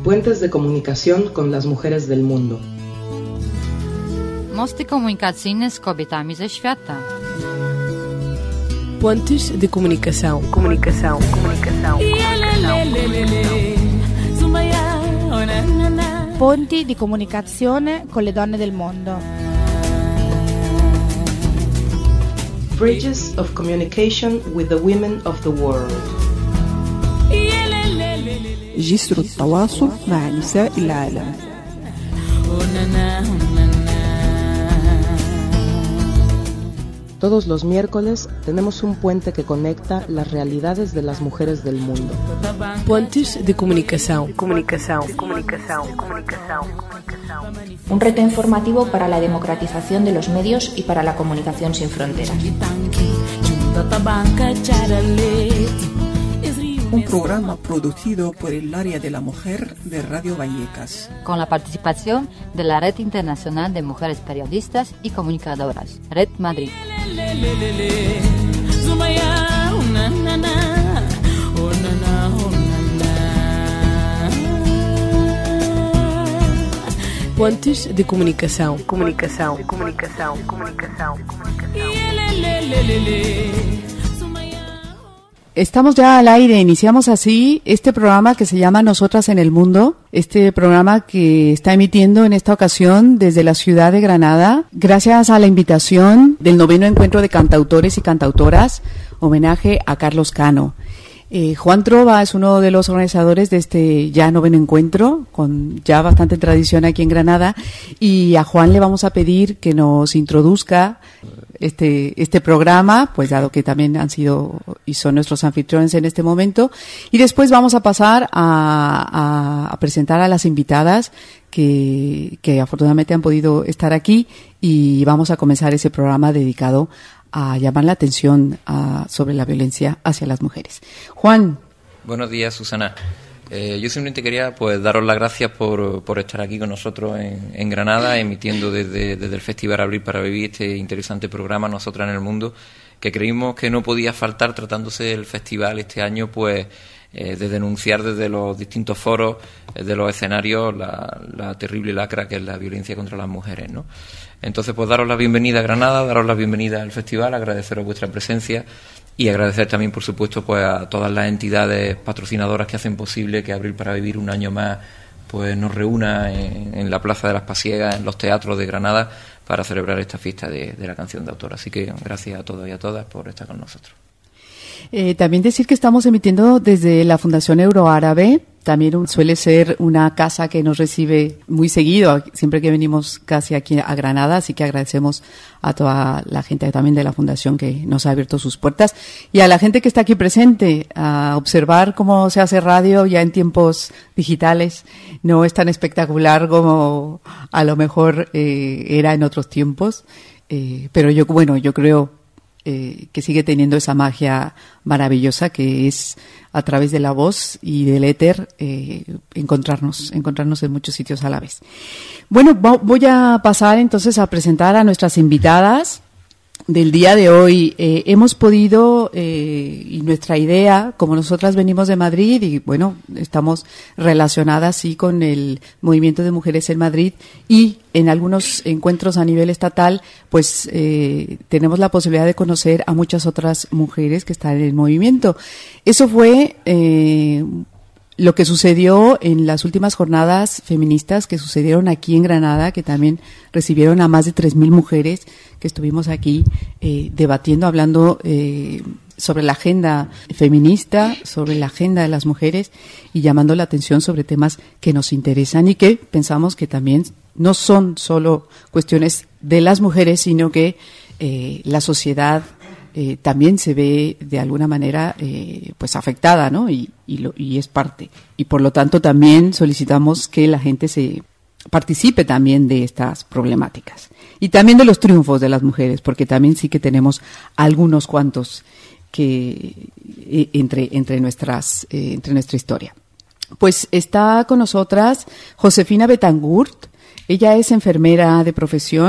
Puentes de comunicación con las mujeres del mundo. Mosty komunikacyjne z kobietami ze świata. Pontes de comunicação. Ponti di comunicazione con le donne del mondo. Bridges of communication with the women of the world. جسر التواصل مع نساء العالم. Todos los miércoles tenemos un puente que conecta las realidades de las mujeres del mundo. Pontes de comunicação. Un reto informativo para la democratización de los medios y para la comunicación sin fronteras. Un programa producido por el área de la mujer de Radio Vallecas. Con la participación de la Red Internacional de Mujeres Periodistas y Comunicadoras, Red Madrid. Pontes de comunicação. Estamos ya al aire, iniciamos así este programa que se llama Nosotras en el Mundo, este programa que está emitiendo en esta ocasión desde la ciudad de Granada, gracias a la invitación del 9º Encuentro de Cantautores y Cantautoras, homenaje a Carlos Cano. Juan Trova es uno de los organizadores de este ya 9º encuentro, con ya bastante tradición aquí en Granada, y a Juan le vamos a pedir que nos introduzca este programa, pues dado que también han sido y son nuestros anfitriones en este momento, y después vamos a pasar a presentar a las invitadas que afortunadamente han podido estar aquí, y vamos a comenzar ese programa dedicado a llamar la atención sobre la violencia hacia las mujeres. Juan. Buenos días, Susana. Yo simplemente quería daros las gracias por estar aquí con nosotros en Granada, emitiendo desde el Festival Abrir para Vivir este interesante programa Nosotras en el Mundo, que creímos que no podía faltar, tratándose del festival este año, de denunciar desde los distintos foros, de los escenarios, la terrible lacra que es la violencia contra las mujeres, ¿no? Entonces, daros la bienvenida a Granada, daros la bienvenida al festival, agradeceros vuestra presencia y agradecer también, por supuesto, a todas las entidades patrocinadoras que hacen posible que Abril para Vivir un año más nos reúna en la Plaza de las Pasiegas, en los teatros de Granada, para celebrar esta fiesta de la canción de autor. Así que gracias a todos y a todas por estar con nosotros. También decir que estamos emitiendo desde la Fundación Euroárabe. También suele ser una casa que nos recibe muy seguido, siempre que venimos casi aquí a Granada, así que agradecemos a toda la gente también de la Fundación que nos ha abierto sus puertas, y a la gente que está aquí presente a observar cómo se hace radio ya en tiempos digitales. No es tan espectacular como a lo mejor era en otros tiempos, pero yo creo que sigue teniendo esa magia maravillosa que es a través de la voz y del éter encontrarnos en muchos sitios a la vez. Bueno, voy a pasar entonces a presentar a nuestras invitadas del día de hoy. Hemos podido, y nuestra idea, como nosotras venimos de Madrid y estamos relacionadas sí con el movimiento de mujeres en Madrid, y en algunos encuentros a nivel estatal, tenemos la posibilidad de conocer a muchas otras mujeres que están en el movimiento. Eso fue lo que sucedió en las últimas jornadas feministas que sucedieron aquí en Granada, que también recibieron a más de 3.000 mujeres que estuvimos aquí debatiendo, hablando sobre la agenda feminista, sobre la agenda de las mujeres, y llamando la atención sobre temas que nos interesan y que pensamos que también no son solo cuestiones de las mujeres, sino que la sociedad también se ve de alguna manera afectada, ¿no? Y es parte. Y por lo tanto también solicitamos que la gente se participe también de estas problemáticas y también de los triunfos de las mujeres, porque también sí que tenemos algunos cuantos que entre nuestra historia. Pues está con nosotras Josefina Betancourt. Ella es enfermera de profesión,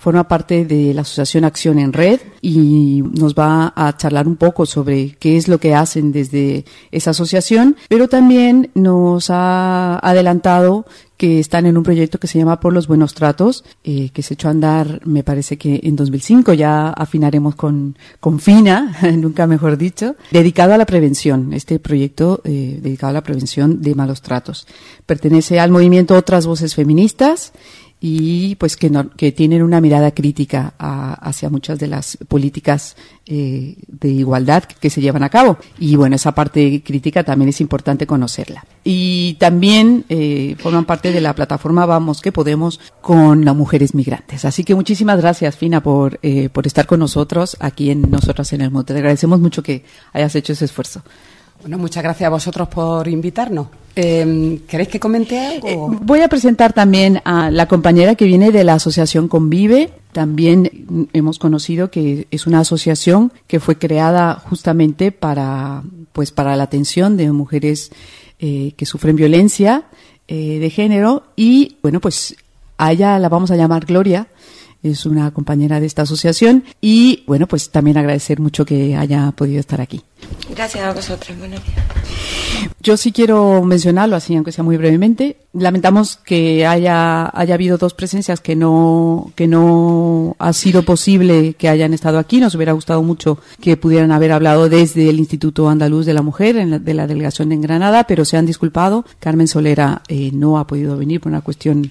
forma parte de la Asociación Acción en Red y nos va a charlar un poco sobre qué es lo que hacen desde esa asociación, pero también nos ha adelantado que están en un proyecto que se llama Por los Buenos Tratos, que se echó a andar, me parece que en 2005, ya afinaremos con Fina, nunca mejor dicho, dedicado a la prevención, este proyecto dedicado a la prevención de malos tratos. Pertenece al movimiento Otras Voces Feministas y pues que tienen una mirada crítica hacia muchas de las políticas de igualdad que se llevan a cabo. Y bueno, esa parte crítica también es importante conocerla. Y también forman parte de la plataforma Vamos que Podemos con las mujeres migrantes. Así que muchísimas gracias, Fina, por estar con nosotros aquí en Nosotras en el Mundo. Te agradecemos mucho que hayas hecho ese esfuerzo. Bueno, muchas gracias a vosotros por invitarnos. ¿Queréis que comente algo? Voy a presentar también a la compañera que viene de la asociación Convive. También hemos conocido que es una asociación que fue creada justamente para la atención de mujeres que sufren violencia de género. Y bueno, pues a ella la vamos a llamar Gloria. Es una compañera de esta asociación y, bueno, pues también agradecer mucho que haya podido estar aquí. Gracias a vosotros. Buenos días. Yo sí quiero mencionarlo, así aunque sea muy brevemente. Lamentamos que haya habido dos presencias que no ha sido posible que hayan estado aquí. Nos hubiera gustado mucho que pudieran haber hablado desde el Instituto Andaluz de la Mujer, de la delegación en Granada, pero se han disculpado. Carmen Solera no ha podido venir por una cuestión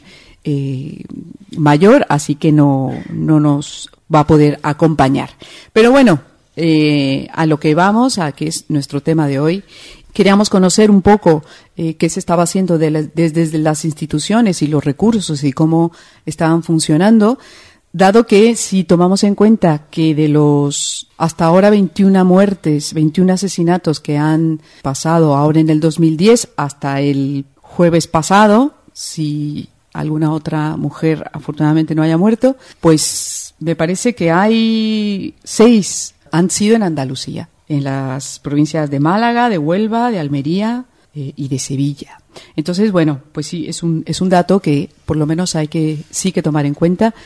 mayor, así que no nos va a poder acompañar. Pero bueno, a lo que vamos, a que es nuestro tema de hoy, queríamos conocer un poco qué se estaba haciendo desde las instituciones y los recursos y cómo estaban funcionando, dado que si tomamos en cuenta que de los hasta ahora 21 muertes, 21 asesinatos que han pasado ahora en el 2010 hasta el jueves pasado, si alguna otra mujer afortunadamente no haya muerto, pues me parece que hay 6 han sido en Andalucía, en las provincias de Málaga, de Huelva, de Almería y de Sevilla. Entonces, bueno, pues sí, es un dato que por lo menos hay que tomar en cuenta.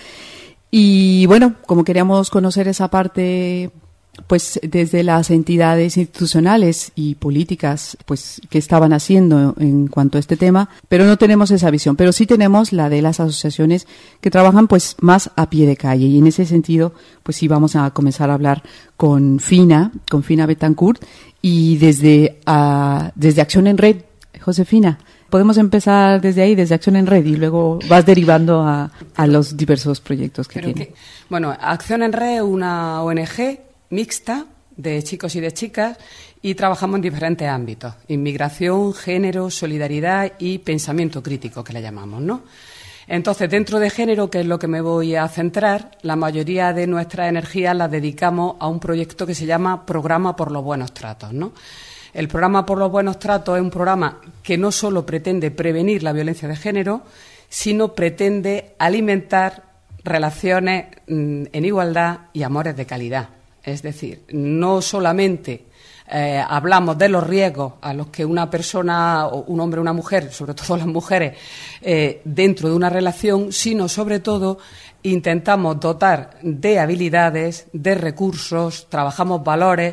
Y bueno, como queríamos conocer esa parte, pues desde las entidades institucionales y políticas, pues que estaban haciendo en cuanto a este tema, pero no tenemos esa visión, pero sí tenemos la de las asociaciones que trabajan pues más a pie de calle, y en ese sentido pues sí vamos a comenzar a hablar con Fina Betancourt, y desde Acción en Red. Josefina, podemos empezar desde ahí, desde Acción en Red, y luego vas derivando a los diversos proyectos que tiene. Bueno, Acción en Red es una ONG mixta de chicos y de chicas y trabajamos en diferentes ámbitos: inmigración, género, solidaridad y pensamiento crítico, que le llamamos, ¿no? Entonces, dentro de género, que es lo que me voy a centrar, la mayoría de nuestras energías las dedicamos a un proyecto que se llama Programa por los Buenos Tratos, ¿no? El Programa por los Buenos Tratos es un programa que no solo pretende prevenir la violencia de género, sino pretende alimentar relaciones en igualdad y amores de calidad. Es decir, no solamente hablamos de los riesgos a los que una persona, o un hombre o una mujer, sobre todo las mujeres, dentro de una relación, sino sobre todo intentamos dotar de habilidades, de recursos, trabajamos valores,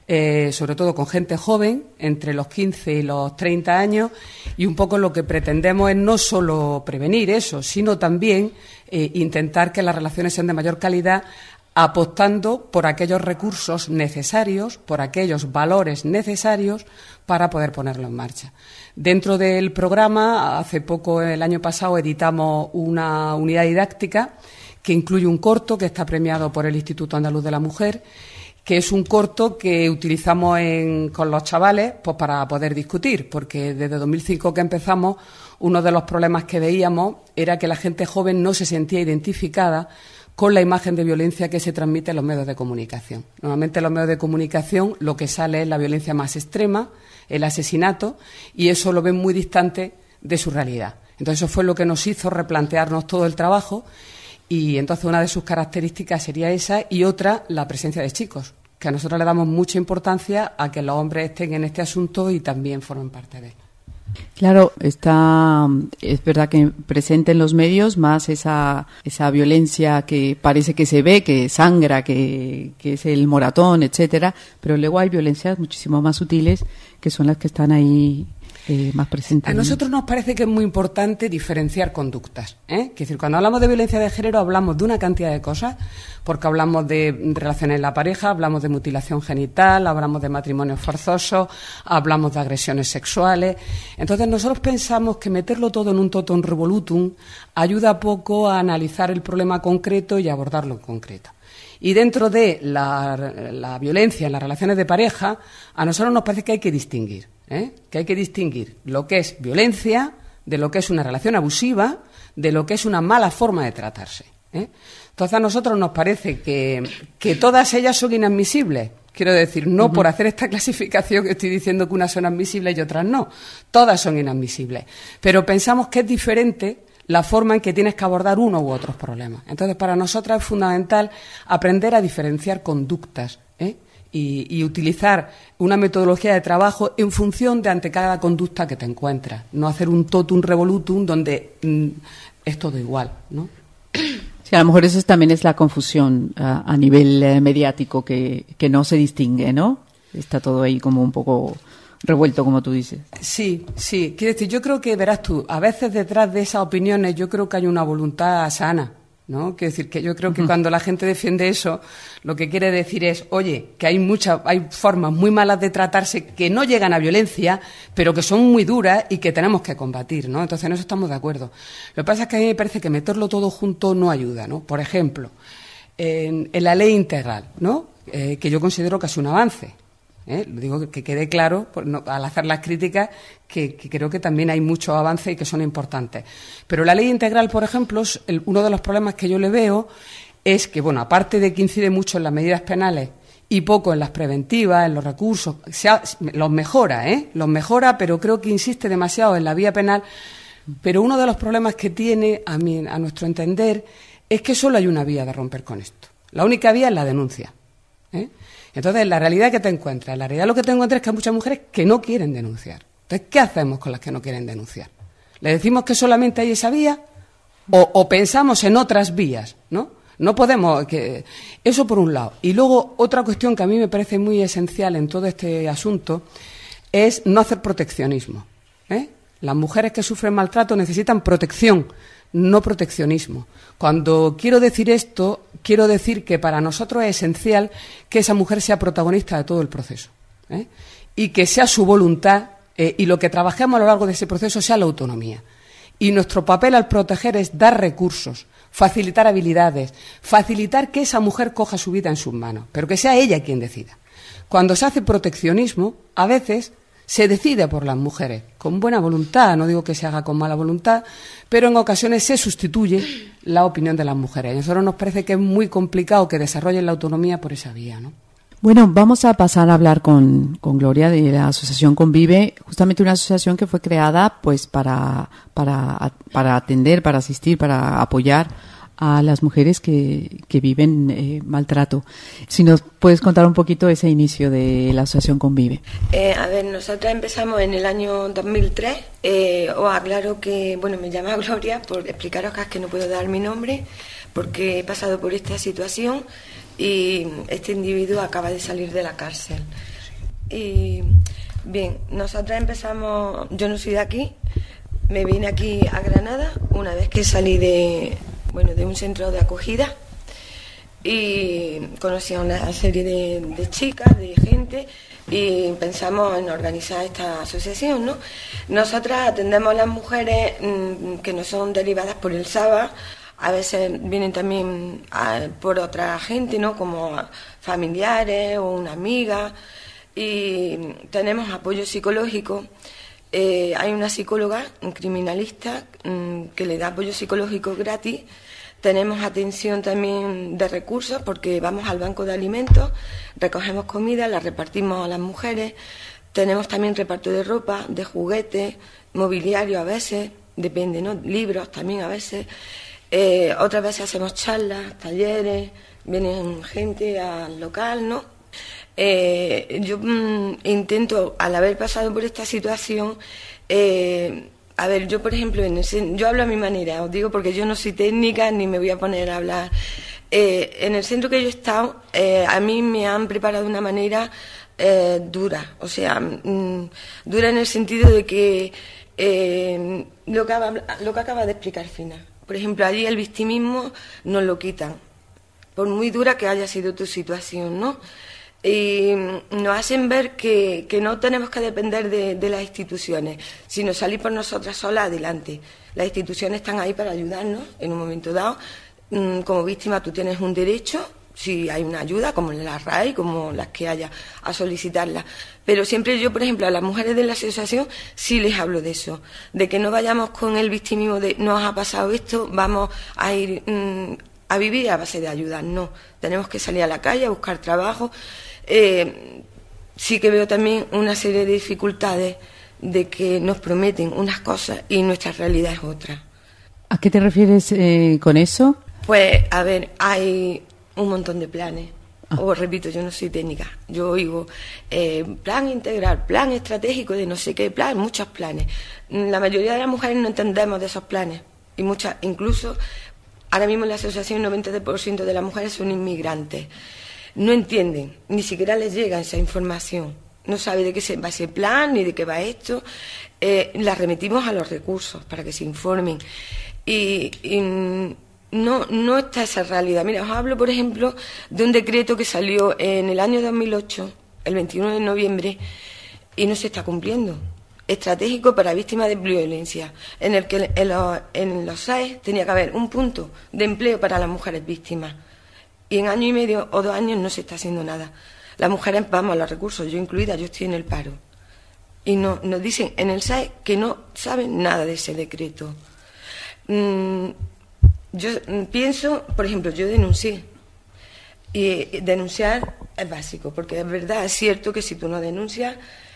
sobre todo con gente joven, entre los 15 y los 30 años, y un poco lo que pretendemos es no solo prevenir eso, sino también intentar que las relaciones sean de mayor calidad, apostando por aquellos recursos necesarios, por aquellos valores necesarios para poder ponerlo en marcha. Dentro del programa, hace poco, el año pasado, editamos una unidad didáctica que incluye un corto que está premiado por el Instituto Andaluz de la Mujer, que es un corto que utilizamos con los chavales pues para poder discutir, porque desde 2005 que empezamos, uno de los problemas que veíamos era que la gente joven no se sentía identificada con la imagen de violencia que se transmite en los medios de comunicación. Normalmente en los medios de comunicación lo que sale es la violencia más extrema, el asesinato, y eso lo ven muy distante de su realidad. Entonces eso fue lo que nos hizo replantearnos todo el trabajo, y entonces una de sus características sería esa, y otra, la presencia de chicos, que a nosotros le damos mucha importancia a que los hombres estén en este asunto y también formen parte de él. Claro, es verdad que presente en los medios más esa violencia que parece que se ve, que sangra, que es el moratón, etcétera, pero luego hay violencias muchísimo más sutiles que son las que están ahí más presentes. A nosotros nos parece que es muy importante diferenciar conductas, ¿eh? Es decir, cuando hablamos de violencia de género hablamos de una cantidad de cosas, porque hablamos de relaciones en la pareja, hablamos de mutilación genital, hablamos de matrimonios forzosos, hablamos de agresiones sexuales. Entonces nosotros pensamos que meterlo todo en un totum revolutum ayuda poco a analizar el problema concreto y abordarlo en concreto. Y dentro de la violencia en las relaciones de pareja, a nosotros nos parece que hay que distinguir. Que hay que distinguir lo que es violencia de lo que es una relación abusiva, de lo que es una mala forma de tratarse. Entonces a nosotros nos parece que todas ellas son inadmisibles. Quiero decir, no por hacer esta clasificación que estoy diciendo que unas son admisibles y otras no. Todas son inadmisibles. Pero pensamos que es diferente la forma en que tienes que abordar uno u otros problemas. Entonces para nosotras es fundamental aprender a diferenciar conductas, y utilizar una metodología de trabajo en función de ante cada conducta que te encuentras. No hacer un totum revolutum donde es todo igual, ¿no? Sí, a lo mejor eso también es la confusión a nivel mediático, que no se distingue, ¿no? Está todo ahí como un poco revuelto, como tú dices. Sí. Quiero decir, yo creo que, verás tú, a veces detrás de esas opiniones yo creo que hay una voluntad sana, ¿no? Quiero decir que yo creo que cuando la gente defiende eso, lo que quiere decir es, oye, que hay formas muy malas de tratarse que no llegan a violencia, pero que son muy duras y que tenemos que combatir, ¿no? Entonces en eso estamos de acuerdo. Lo que pasa es que a mí me parece que meterlo todo junto no ayuda, ¿no? Por ejemplo, en la ley integral, ¿no? Que yo considero que es un avance. Lo digo que quede claro, al hacer las críticas, que creo que también hay mucho avance y que son importantes. Pero la ley integral, por ejemplo, uno de los problemas que yo le veo es que, bueno, aparte de que incide mucho en las medidas penales y poco en las preventivas, en los recursos, los mejora, pero creo que insiste demasiado en la vía penal. Pero uno de los problemas que tiene, a nuestro entender, es que solo hay una vía de romper con esto. La única vía es la denuncia. Entonces, la realidad que te encuentras, es que hay muchas mujeres que no quieren denunciar. Entonces, ¿qué hacemos con las que no quieren denunciar? ¿Le decimos que solamente hay esa vía o pensamos en otras vías, ¿no? No podemos... Eso por un lado. Y luego, otra cuestión que a mí me parece muy esencial en todo este asunto es no hacer proteccionismo. Las mujeres que sufren maltrato necesitan protección, no proteccionismo. Cuando quiero decir esto, quiero decir que para nosotros es esencial que esa mujer sea protagonista de todo el proceso, y que sea su voluntad, y lo que trabajemos a lo largo de ese proceso sea la autonomía. Y nuestro papel al proteger es dar recursos, facilitar habilidades, facilitar que esa mujer coja su vida en sus manos, pero que sea ella quien decida. Cuando se hace proteccionismo, a veces se decide por las mujeres, con buena voluntad, no digo que se haga con mala voluntad, pero en ocasiones se sustituye la opinión de las mujeres. Y a nosotros nos parece que es muy complicado que desarrollen la autonomía por esa vía, ¿no? Bueno, vamos a pasar a hablar con Gloria de la asociación Convive, justamente una asociación que fue creada pues para atender, para asistir, para apoyar a las mujeres que viven maltrato. Si nos puedes contar un poquito ese inicio de la asociación Convive. Nosotras empezamos en el año 2003. Os aclaro que, me llamo Gloria, por explicaros que no puedo dar mi nombre, porque he pasado por esta situación y este individuo acaba de salir de la cárcel. Y bien, nosotras empezamos, yo no soy de aquí, me vine aquí a Granada una vez que salí de un centro de acogida y conocí a una serie de chicas, de gente, y pensamos en organizar esta asociación, ¿no? Nosotras atendemos a las mujeres que no son derivadas por el SABA, a veces vienen también por otra gente, ¿no? Como familiares o una amiga, y tenemos apoyo psicológico. Hay una psicóloga, un criminalista, que le da apoyo psicológico gratis. Tenemos atención también de recursos, porque vamos al banco de alimentos, recogemos comida, la repartimos a las mujeres. Tenemos también reparto de ropa, de juguetes, mobiliario a veces, depende, ¿no? Libros también a veces. Otras veces hacemos charlas, talleres, vienen gente al local, ¿no? Yo intento, al haber pasado por esta situación, a ver, yo por ejemplo, yo hablo a mi manera, os digo porque yo no soy técnica ni me voy a poner a hablar. En el centro que yo he estado, a mí me han preparado de una manera dura, o sea, dura en el sentido de que lo que acaba de explicar Fina. Por ejemplo, allí el victimismo nos lo quitan, por muy dura que haya sido tu situación, ¿no? Y nos hacen ver que no tenemos que depender de las instituciones, sino salir por nosotras solas adelante. Las instituciones están ahí para ayudarnos en un momento dado. Como víctima tú tienes un derecho, si hay una ayuda, como la RAI, como las que haya, a solicitarla. Pero siempre yo, por ejemplo, a las mujeres de la asociación sí les hablo de eso, de que no vayamos con el victimismo de nos ha pasado esto, vamos a ir a vivir a base de ayuda. No, tenemos que salir a la calle a buscar trabajo. Sí que veo también una serie de dificultades de que nos prometen unas cosas y nuestra realidad es otra. ¿A qué te refieres con eso? Pues, a ver, hay un montón de planes. Os repito, yo no soy técnica. Yo oigo plan integral, plan estratégico de no sé qué plan, muchos planes. La mayoría de las mujeres no entendemos de esos planes. Y muchas, incluso, ahora mismo en la asociación el 90% de las mujeres son inmigrantes. No entienden, ni siquiera les llega esa información. No sabe de qué va ese plan, ni de qué va esto. Las remitimos a los recursos para que se informen. Y no está esa realidad. Mira, os hablo, por ejemplo, de un decreto que salió en el año 2008, el 21 de noviembre, y no se está cumpliendo. Estratégico para víctimas de violencia, en el que en los SAES tenía que haber un punto de empleo para las mujeres víctimas. Y en año y medio o 2 años no se está haciendo nada. Las mujeres vamos a los recursos, yo incluida, yo estoy en el paro. Y nos dicen en el SAE que no saben nada de ese decreto. Yo pienso, por ejemplo, yo denuncié. Y denunciar es básico, porque es verdad, es cierto que si tú no denuncias,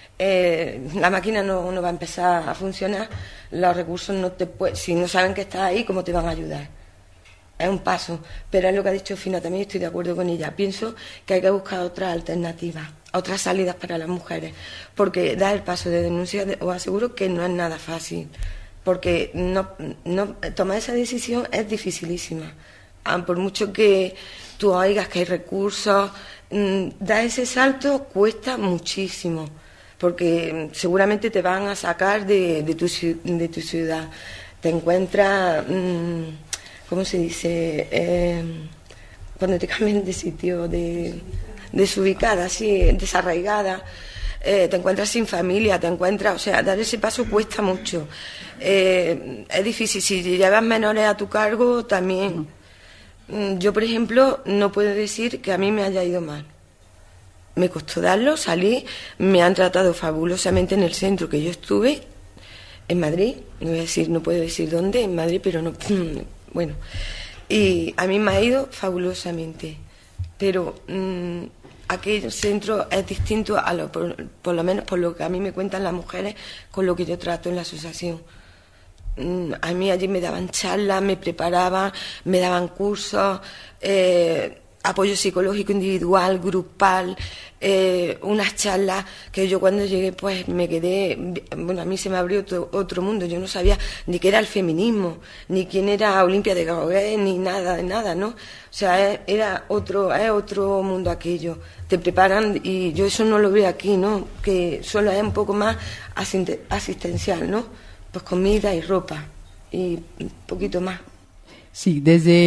la máquina no va a empezar a funcionar, los recursos si no saben que estás ahí, ¿cómo te van a ayudar? Es un paso, pero es lo que ha dicho Fina, también estoy de acuerdo con ella. Pienso que hay que buscar otras alternativas, otras salidas para las mujeres, porque dar el paso de denuncia, os aseguro que no es nada fácil, porque tomar esa decisión es dificilísima. Por mucho que tú oigas que hay recursos, dar ese salto cuesta muchísimo, porque seguramente te van a sacar de tu ciudad. Te encuentras... ¿cómo se dice? Cuando te cambian de sitio, desubicada, así, desarraigada, te encuentras sin familia, o sea, dar ese paso cuesta mucho. Es difícil, si llevas menores a tu cargo, también. Yo, por ejemplo, no puedo decir que a mí me haya ido mal. Me costó darlo, salí, me han tratado fabulosamente en el centro que yo estuve, en Madrid, no puedo decir dónde, en Madrid, pero no... Bueno, y a mí me ha ido fabulosamente, pero aquel centro es distinto por lo menos por lo que a mí me cuentan las mujeres con lo que yo trato en la asociación. A mí allí me daban charlas, me preparaban, me daban cursos, apoyo psicológico individual, grupal, unas charlas que yo cuando llegué pues me quedé, bueno, a mí se me abrió otro mundo, yo no sabía ni qué era el feminismo, ni quién era Olimpia de Gauguin, ni nada, ¿no? O sea, es otro mundo aquello, te preparan y yo eso no lo veo aquí, ¿no? Que solo es un poco más asistencial, ¿no? Pues comida y ropa y un poquito más. Sí,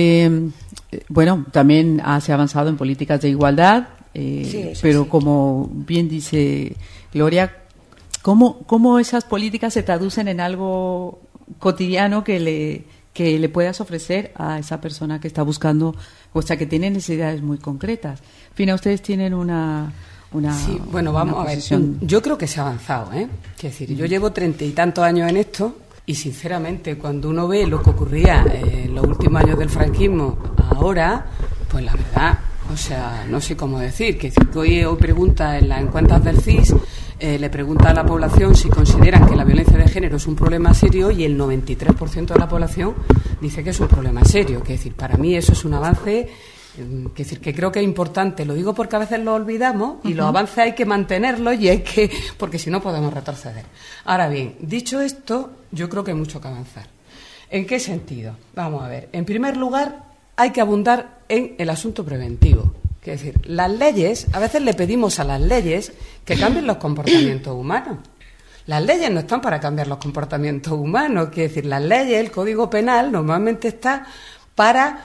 también se ha avanzado en políticas de igualdad, pero sí. Como bien dice Gloria, ¿cómo esas políticas se traducen en algo cotidiano que le puedas ofrecer a esa persona que está buscando, o sea, que tiene necesidades muy concretas? Fina, ustedes tienen una sí, bueno, vamos a ver, yo creo que se ha avanzado, ¿eh? Quiero decir, yo llevo 30 y tantos años en esto. Y sinceramente, cuando uno ve lo que ocurría en los últimos años del franquismo ahora, pues la verdad, o sea, no sé cómo decir, que hoy pregunta en las encuestas del CIS, le pregunta a la población si consideran que la violencia de género es un problema serio y el 93% de la población dice que es un problema serio. Que es decir, para mí eso es un avance Es decir, que creo que es importante, lo digo porque a veces lo olvidamos y los avances hay que mantenerlos porque si no podemos retroceder. Ahora bien, dicho esto, yo creo que hay mucho que avanzar. ¿En qué sentido? Vamos a ver. En primer lugar, hay que abundar en el asunto preventivo. Es decir, las leyes, a veces le pedimos a las leyes que cambien los comportamientos humanos. Las leyes no están para cambiar los comportamientos humanos. Es decir, las leyes, el Código Penal, normalmente está para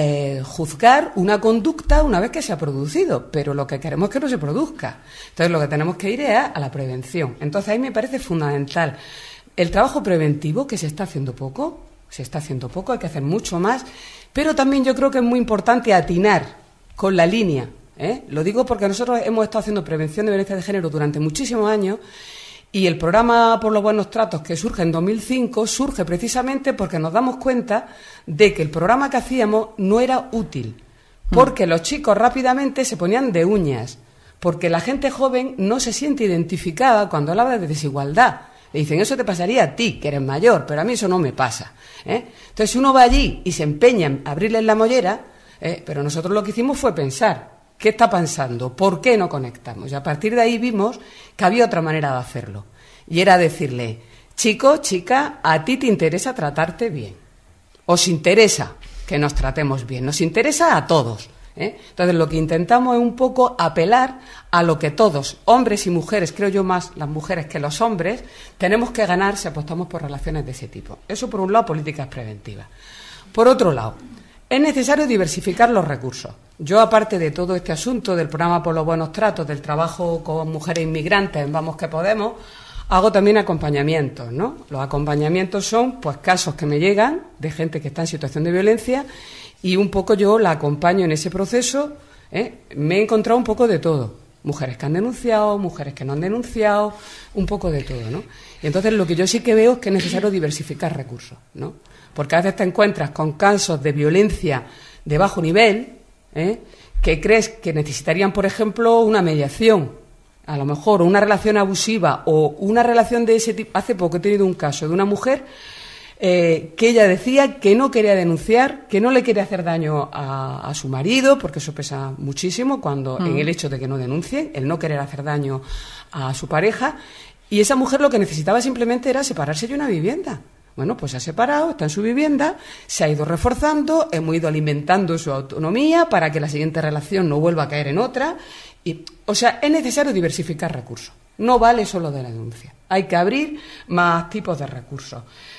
juzgar una conducta una vez que se ha producido, pero lo que queremos es que no se produzca. Entonces, lo que tenemos que ir es a la prevención. Entonces, ahí me parece fundamental el trabajo preventivo, que se está haciendo poco, hay que hacer mucho más, pero también yo creo que es muy importante atinar con la línea. Lo digo porque nosotros hemos estado haciendo prevención de violencia de género durante muchísimos años y el programa por los buenos tratos, que surge en 2005, surge precisamente porque nos damos cuenta de que el programa que hacíamos no era útil, porque los chicos rápidamente se ponían de uñas, porque la gente joven no se siente identificada cuando habla de desigualdad. Le dicen, eso te pasaría a ti, que eres mayor, pero a mí eso no me pasa. Entonces, si uno va allí y se empeña en abrirles la mollera, pero nosotros lo que hicimos fue pensar, ¿qué está pasando? ¿Por qué no conectamos? Y a partir de ahí vimos que había otra manera de hacerlo. Y era decirle, chico, chica, a ti te interesa tratarte bien. Os interesa que nos tratemos bien. Nos interesa a todos. Entonces, lo que intentamos es un poco apelar a lo que todos, hombres y mujeres, creo yo más las mujeres que los hombres, tenemos que ganar si apostamos por relaciones de ese tipo. Eso, por un lado, políticas preventivas. Por otro lado, es necesario diversificar los recursos. Yo, aparte de todo este asunto del programa por los buenos tratos, del trabajo con mujeres inmigrantes en Vamos que Podemos, hago también acompañamientos, ¿no? Los acompañamientos son, pues, casos que me llegan de gente que está en situación de violencia y un poco yo la acompaño en ese proceso. Me he encontrado un poco de todo. Mujeres que han denunciado, mujeres que no han denunciado, un poco de todo, ¿no? Y entonces lo que yo sí que veo es que es necesario diversificar recursos, ¿no? Porque a veces te encuentras con casos de violencia de bajo nivel, que crees que necesitarían, por ejemplo, una mediación, a lo mejor, o una relación abusiva, o una relación de ese tipo. Hace poco he tenido un caso de una mujer que ella decía que no quería denunciar, que no le quería hacer daño a su marido, porque eso pesa muchísimo cuando en el hecho de que no denuncien, el no querer hacer daño a su pareja, y esa mujer lo que necesitaba simplemente era separarse de una vivienda. Bueno, pues se ha separado, está en su vivienda, se ha ido reforzando, hemos ido alimentando su autonomía para que la siguiente relación no vuelva a caer en otra. O sea, es necesario diversificar recursos. No vale solo de la denuncia. Hay que abrir más tipos de recursos.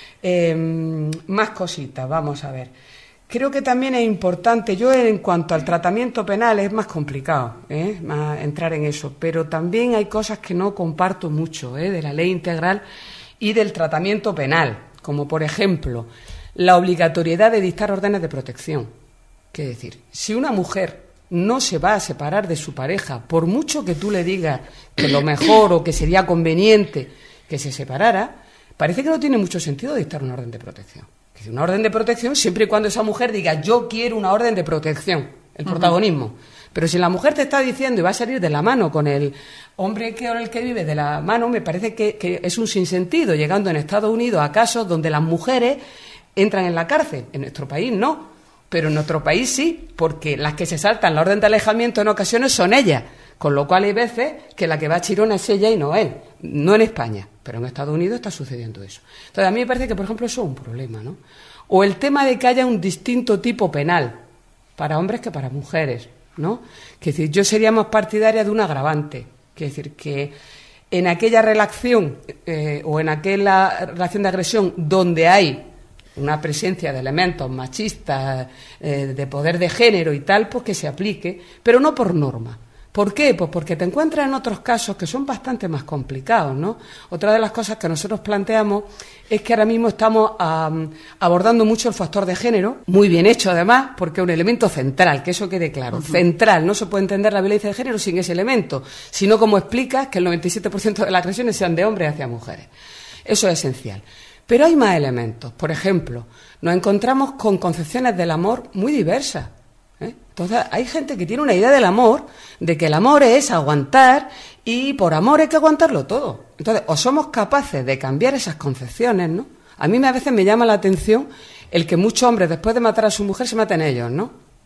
Más cositas, vamos a ver. Creo que también es importante, yo en cuanto al tratamiento penal es más complicado más entrar en eso, pero también hay cosas que no comparto mucho de la ley integral y del tratamiento penal, como por ejemplo la obligatoriedad de dictar órdenes de protección. Es decir, si una mujer no se va a separar de su pareja, por mucho que tú le digas que lo mejor o que sería conveniente que se separara, parece que no tiene mucho sentido dictar una orden de protección. Es decir, una orden de protección siempre y cuando esa mujer diga yo quiero una orden de protección, el protagonismo. Pero si la mujer te está diciendo y va a salir de la mano con el hombre con el que vive de la mano, me parece que es un sinsentido, llegando en Estados Unidos a casos donde las mujeres entran en la cárcel. En nuestro país no, pero en nuestro país sí, porque las que se saltan la orden de alejamiento en ocasiones son ellas, con lo cual hay veces que la que va a Chirona es ella y no él, no en España, pero en Estados Unidos está sucediendo eso. Entonces a mí me parece que, por ejemplo, eso es un problema, ¿no? O el tema de que haya un distinto tipo penal para hombres que para mujeres, ¿no? Que es decir, yo sería más partidaria de un agravante, que es decir, que en aquella relación o en aquella relación de agresión donde hay una presencia de elementos machistas, de poder de género y tal, pues que se aplique, pero no por norma. ¿Por qué? Pues porque te encuentras en otros casos que son bastante más complicados, ¿no? Otra de las cosas que nosotros planteamos es que ahora mismo estamos abordando mucho el factor de género, muy bien hecho además, porque es un elemento central, que eso quede claro, central. No se puede entender la violencia de género sin ese elemento, sino como explicas que el 97% de las agresiones sean de hombres hacia mujeres. Eso es esencial. Pero hay más elementos. Por ejemplo, nos encontramos con concepciones del amor muy diversas. Entonces, hay gente que tiene una idea del amor, de que el amor es aguantar y por amor hay que aguantarlo todo. Entonces, o somos capaces de cambiar esas concepciones, ¿no? A mí a veces me llama la atención el que muchos hombres, después de matar a su mujer, se maten ellos, ¿no?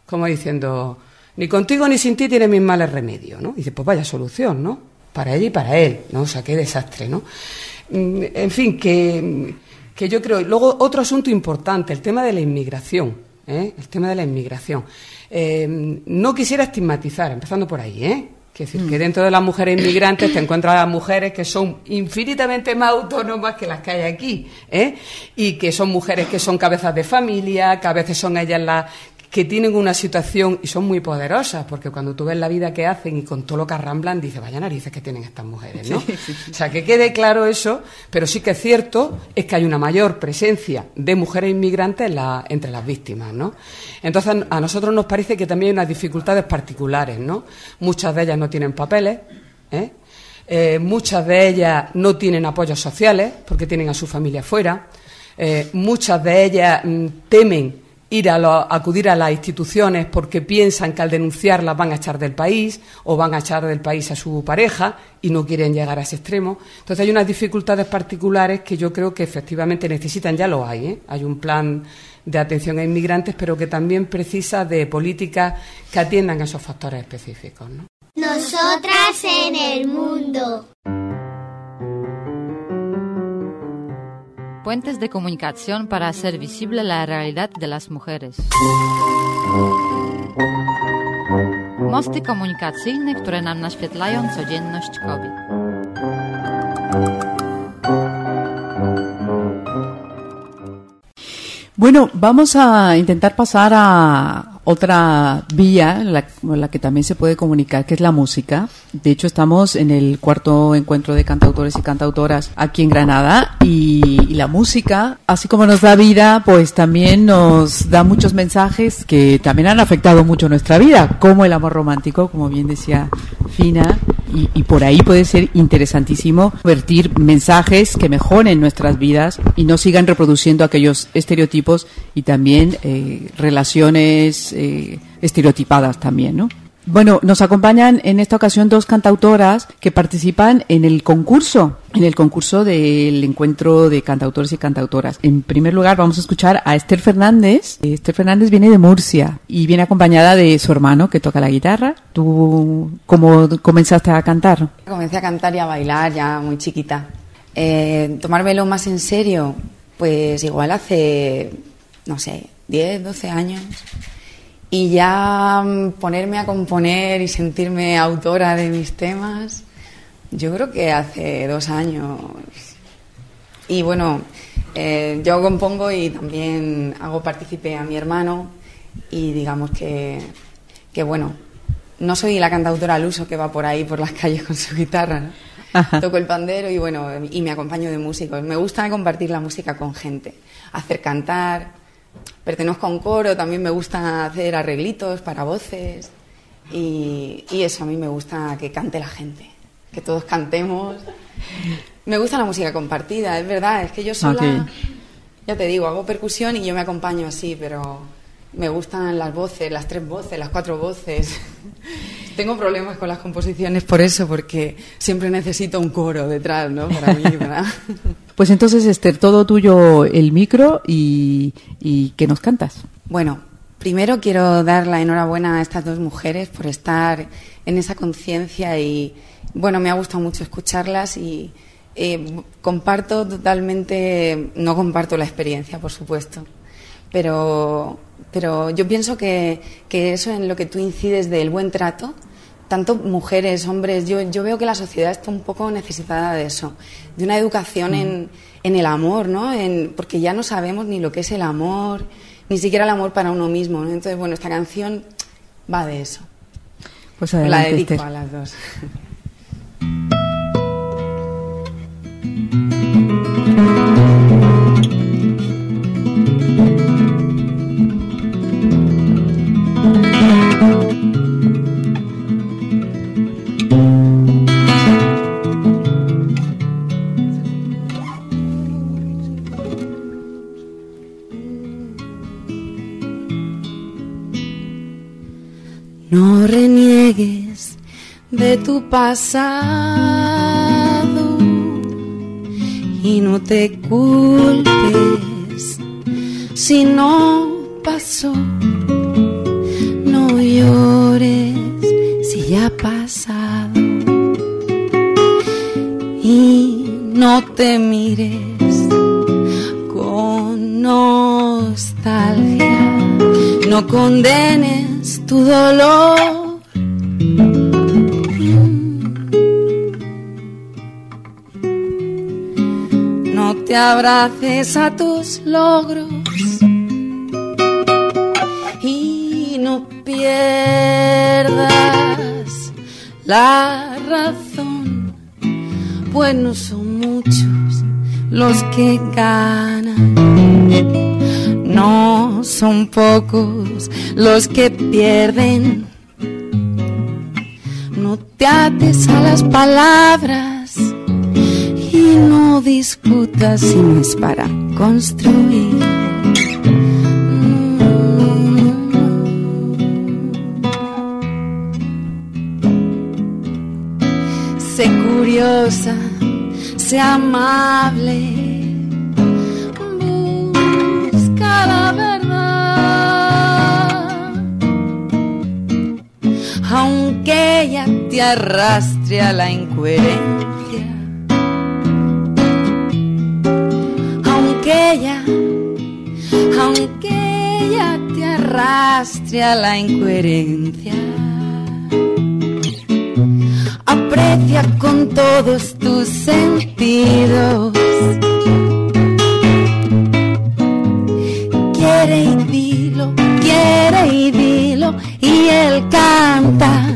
como diciendo, ni contigo ni sin ti tienes mis males remedios, ¿no? Y dice, pues vaya solución, ¿no? Para ella y para él, ¿no? O sea, qué desastre, ¿no? En fin, que yo creo... Luego, otro asunto importante, el tema de la inmigración, ¿eh? El tema de la inmigración. No quisiera estigmatizar, empezando por ahí, ¿eh? Es decir, que dentro de las mujeres inmigrantes te encuentras a las mujeres que son infinitamente más autónomas que las que hay aquí, ¿eh? Y que son mujeres que son cabezas de familia, que a veces son ellas las que tienen una situación y son muy poderosas, porque cuando tú ves la vida que hacen y con todo lo que arramblan, dices, vaya narices que tienen estas mujeres, ¿no? Sí. O sea, que quede claro eso, pero sí que es cierto, es que hay una mayor presencia de mujeres inmigrantes entre las víctimas, ¿no? Entonces, a nosotros nos parece que también hay unas dificultades particulares, ¿no? Muchas de ellas no tienen papeles, muchas de ellas no tienen apoyos sociales, porque tienen a su familia fuera, muchas de ellas temen acudir a las instituciones porque piensan que al denunciarlas van a echar del país o van a echar del país a su pareja y no quieren llegar a ese extremo. Entonces hay unas dificultades particulares que yo creo que efectivamente necesitan, ya lo hay, ¿eh? Hay un plan de atención a inmigrantes, pero que también precisa de políticas que atiendan a esos factores específicos, ¿no? Nosotras en el mundo. Puentes de comunicación para hacer visible la realidad de las mujeres. Mosty komunikacyjne, które nam naświetlają codzienność kobiet. Bueno, vamos a intentar pasar a otra vía, la que también se puede comunicar, que es la música. De hecho, estamos en el cuarto encuentro de cantautores y cantautoras aquí en Granada y la música, así como nos da vida, pues también nos da muchos mensajes que también han afectado mucho nuestra vida, como el amor romántico, como bien decía Fina, y por ahí puede ser interesantísimo vertir mensajes que mejoren nuestras vidas y no sigan reproduciendo aquellos estereotipos y también relaciones estereotipadas también, ¿no? Bueno, nos acompañan en esta ocasión dos cantautoras que participan en el concurso del encuentro de cantautores y cantautoras. En primer lugar, vamos a escuchar a Esther Fernández. Esther Fernández viene de Murcia y viene acompañada de su hermano que toca la guitarra. ¿Tú cómo comenzaste a cantar? Comencé a cantar y a bailar ya muy chiquita. Tomármelo más en serio, pues igual hace, no sé, 10, 12 años. Y ya ponerme a componer y sentirme autora de mis temas, yo creo que hace 2 años. Y bueno, yo compongo y también hago partícipe a mi hermano y digamos que bueno, no soy la cantautora al uso que va por ahí por las calles con su guitarra, ¿no? Ajá. Toco el pandero y bueno, y me acompaño de músicos. Me gusta compartir la música con gente, hacer cantar. Pertenezco a un coro, también me gusta hacer arreglitos para voces y eso, a mí me gusta que cante la gente, que todos cantemos. Me gusta la música compartida, es verdad, es que yo sola, ya te digo, hago percusión y yo me acompaño así, pero me gustan las voces, las 3 voces, las 4 voces. Tengo problemas con las composiciones por eso, porque siempre necesito un coro detrás, ¿no? Para mí, ¿verdad? Pues entonces, Esther, todo tuyo el micro y ¿qué nos cantas? Bueno, primero quiero dar la enhorabuena a estas 2 mujeres por estar en esa conciencia y, bueno, me ha gustado mucho escucharlas y comparto totalmente, no comparto la experiencia, por supuesto, pero yo pienso que eso en lo que tú incides del buen trato, tanto mujeres, hombres, yo veo que la sociedad está un poco necesitada de eso, de una educación en el amor, ¿no? Porque ya no sabemos ni lo que es el amor, ni siquiera el amor para uno mismo, ¿no? Entonces, bueno, esta canción va de eso. Pues adelante, la dedico Esther. A las 2. No reniegues de tu pasado y no te culpes si no pasó. no llores si ya ha pasado y no te mires con nostalgia, no condenes tu dolor. No te abraces a tus logros y no pierdas la razón, pues no son muchos los que ganan, no son pocos los que pierden. No te ates a las palabras y no discutas si no es para construir. Sé curiosa, sé amable, busca la verdad, aunque ella te arrastre a la incoherencia. Aunque ella te arrastre a la incoherencia, aprecia con todos tus sentidos. Quiere y dilo, y él canta.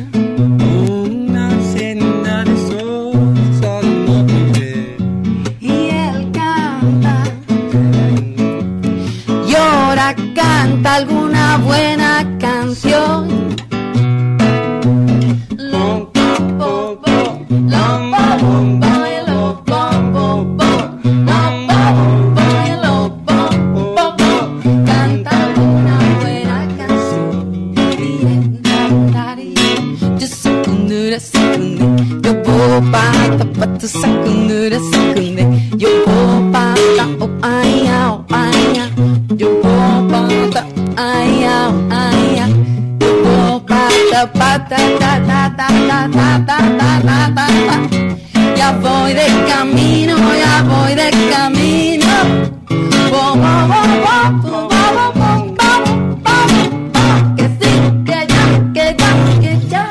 Canta alguna buena canción. Canta alguna buena canción. Yo secundura, secunde. Yo boba, tapato, secundura, secunde. Yo boba, oh, ay, oh, ay, yo boba, ay, ay, yo boba, ta, ta, ta, ta, ta, ta, ta, ta, ta. Ya voy de camino, ya voy de camino. Bo, bo, bo, bo, bo, bo, bo, bo, que sí, que ya, que ya, que ya.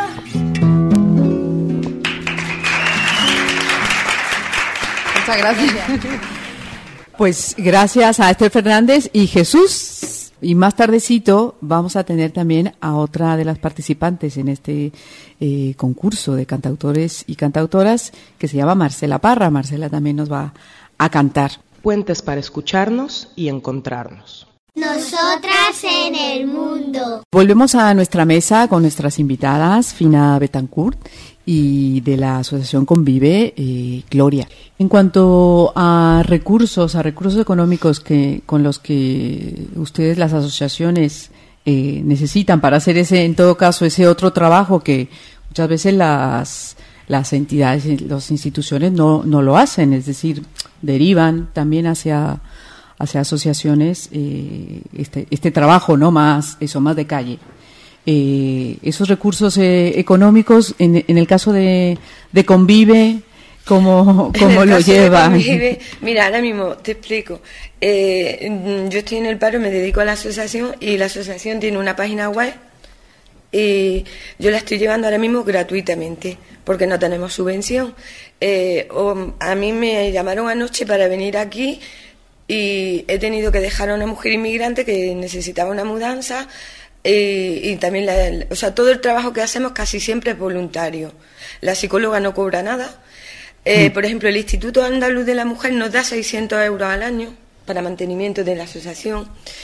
Muchas gracias. Pues gracias a Esther Fernández y Jesús. Y más tardecito vamos a tener también a otra de las participantes en este concurso de cantautores y cantautoras, que se llama Marcela Parra. Marcela también nos va a cantar. Puentes para escucharnos y encontrarnos. Nosotras en el mundo. Volvemos a nuestra mesa con nuestras invitadas, Fina Betancourt y de la Asociación Convive, Gloria. En cuanto a recursos económicos con los que ustedes, las asociaciones, necesitan para hacer en todo caso, ese otro trabajo que muchas veces las entidades, las instituciones no lo hacen, es decir, derivan también hacia asociaciones este trabajo, ¿no? Más de calle. Esos recursos económicos en el caso de Convive, ¿cómo lo lleva? Mira, ahora mismo te explico. Yo estoy en el paro, me dedico a la asociación y la asociación tiene una página web y yo la estoy llevando ahora mismo gratuitamente porque no tenemos subvención. A mí me llamaron anoche para venir aquí y he tenido que dejar a una mujer inmigrante que necesitaba una mudanza. Y también todo el trabajo que hacemos casi siempre es voluntario. La psicóloga no cobra nada. Por ejemplo, el Instituto Andaluz de la Mujer nos da 600 euros al año para mantenimiento de la asociación.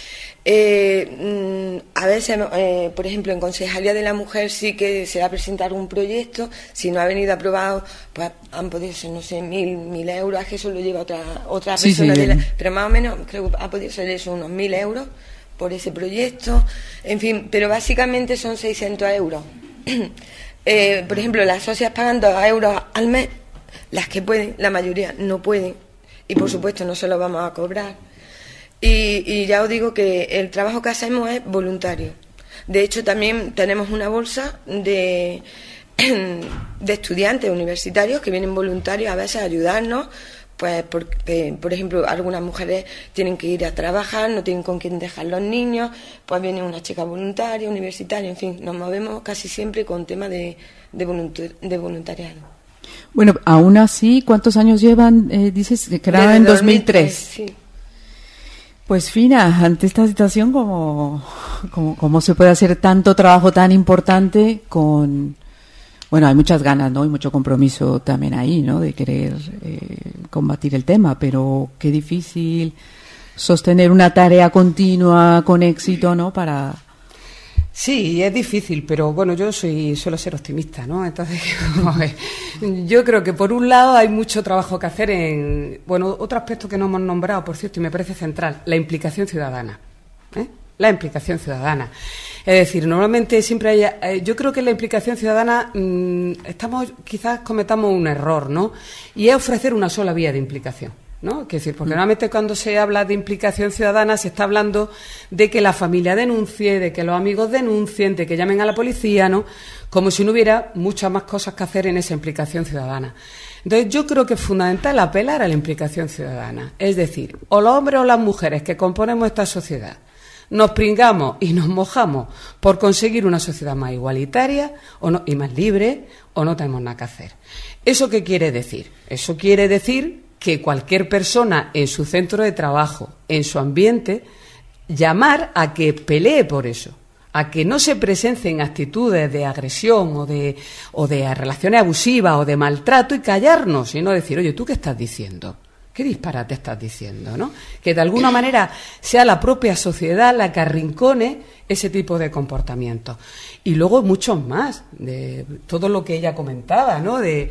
A veces, por ejemplo, en Concejalía de la Mujer sí que se va a presentar un proyecto. Si no ha venido aprobado, pues han podido ser, no sé, 1.000 euros, que eso lo lleva otra persona. Pero más o menos creo que ha podido ser eso, unos 1.000 euros por ese proyecto, en fin, pero básicamente son 600 euros. Por ejemplo, las socias pagan 2 euros al mes, las que pueden, la mayoría no pueden, y por supuesto no se lo vamos a cobrar. Y ya os digo que el trabajo que hacemos es voluntario. De hecho, también tenemos una bolsa de estudiantes universitarios que vienen voluntarios a veces a ayudarnos, pues porque, por ejemplo, algunas mujeres tienen que ir a trabajar, no tienen con quién dejar los niños, pues viene una chica voluntaria, universitaria, en fin, nos movemos casi siempre con temas de voluntariado. Bueno, aún así, ¿cuántos años llevan? Dices que era en 2003. Sí. Pues Fina, ante esta situación, ¿cómo se puede hacer tanto trabajo tan importante con... Bueno, hay muchas ganas, ¿no? Y mucho compromiso también ahí, ¿no? De querer combatir el tema, pero qué difícil sostener una tarea continua con éxito, ¿no? Sí, es difícil, pero bueno, yo suelo ser optimista, ¿no? Entonces, yo creo que por un lado hay mucho trabajo que hacer en... Bueno, otro aspecto que no hemos nombrado, por cierto, y me parece central, la implicación ciudadana, La implicación ciudadana. Es decir, normalmente siempre hay... yo creo que en la implicación ciudadana quizás cometamos un error, ¿no? Y es ofrecer una sola vía de implicación, ¿no? Es decir, porque normalmente cuando se habla de implicación ciudadana se está hablando de que la familia denuncie, de que los amigos denuncien, de que llamen a la policía, ¿no? Como si no hubiera muchas más cosas que hacer en esa implicación ciudadana. Entonces, yo creo que es fundamental apelar a la implicación ciudadana. Es decir, o los hombres o las mujeres que componemos esta sociedad nos pringamos y nos mojamos por conseguir una sociedad más igualitaria y más libre, o no tenemos nada que hacer. ¿Eso qué quiere decir? Eso quiere decir que cualquier persona en su centro de trabajo, en su ambiente, llamar a que pelee por eso, a que no se presencien actitudes de agresión o de relaciones abusivas o de maltrato y callarnos y no decir, oye, ¿tú qué estás diciendo? ¿Qué disparate estás diciendo, no? Que de alguna manera sea la propia sociedad la que arrincone ese tipo de comportamientos. Y luego muchos más, de todo lo que ella comentaba, ¿no? De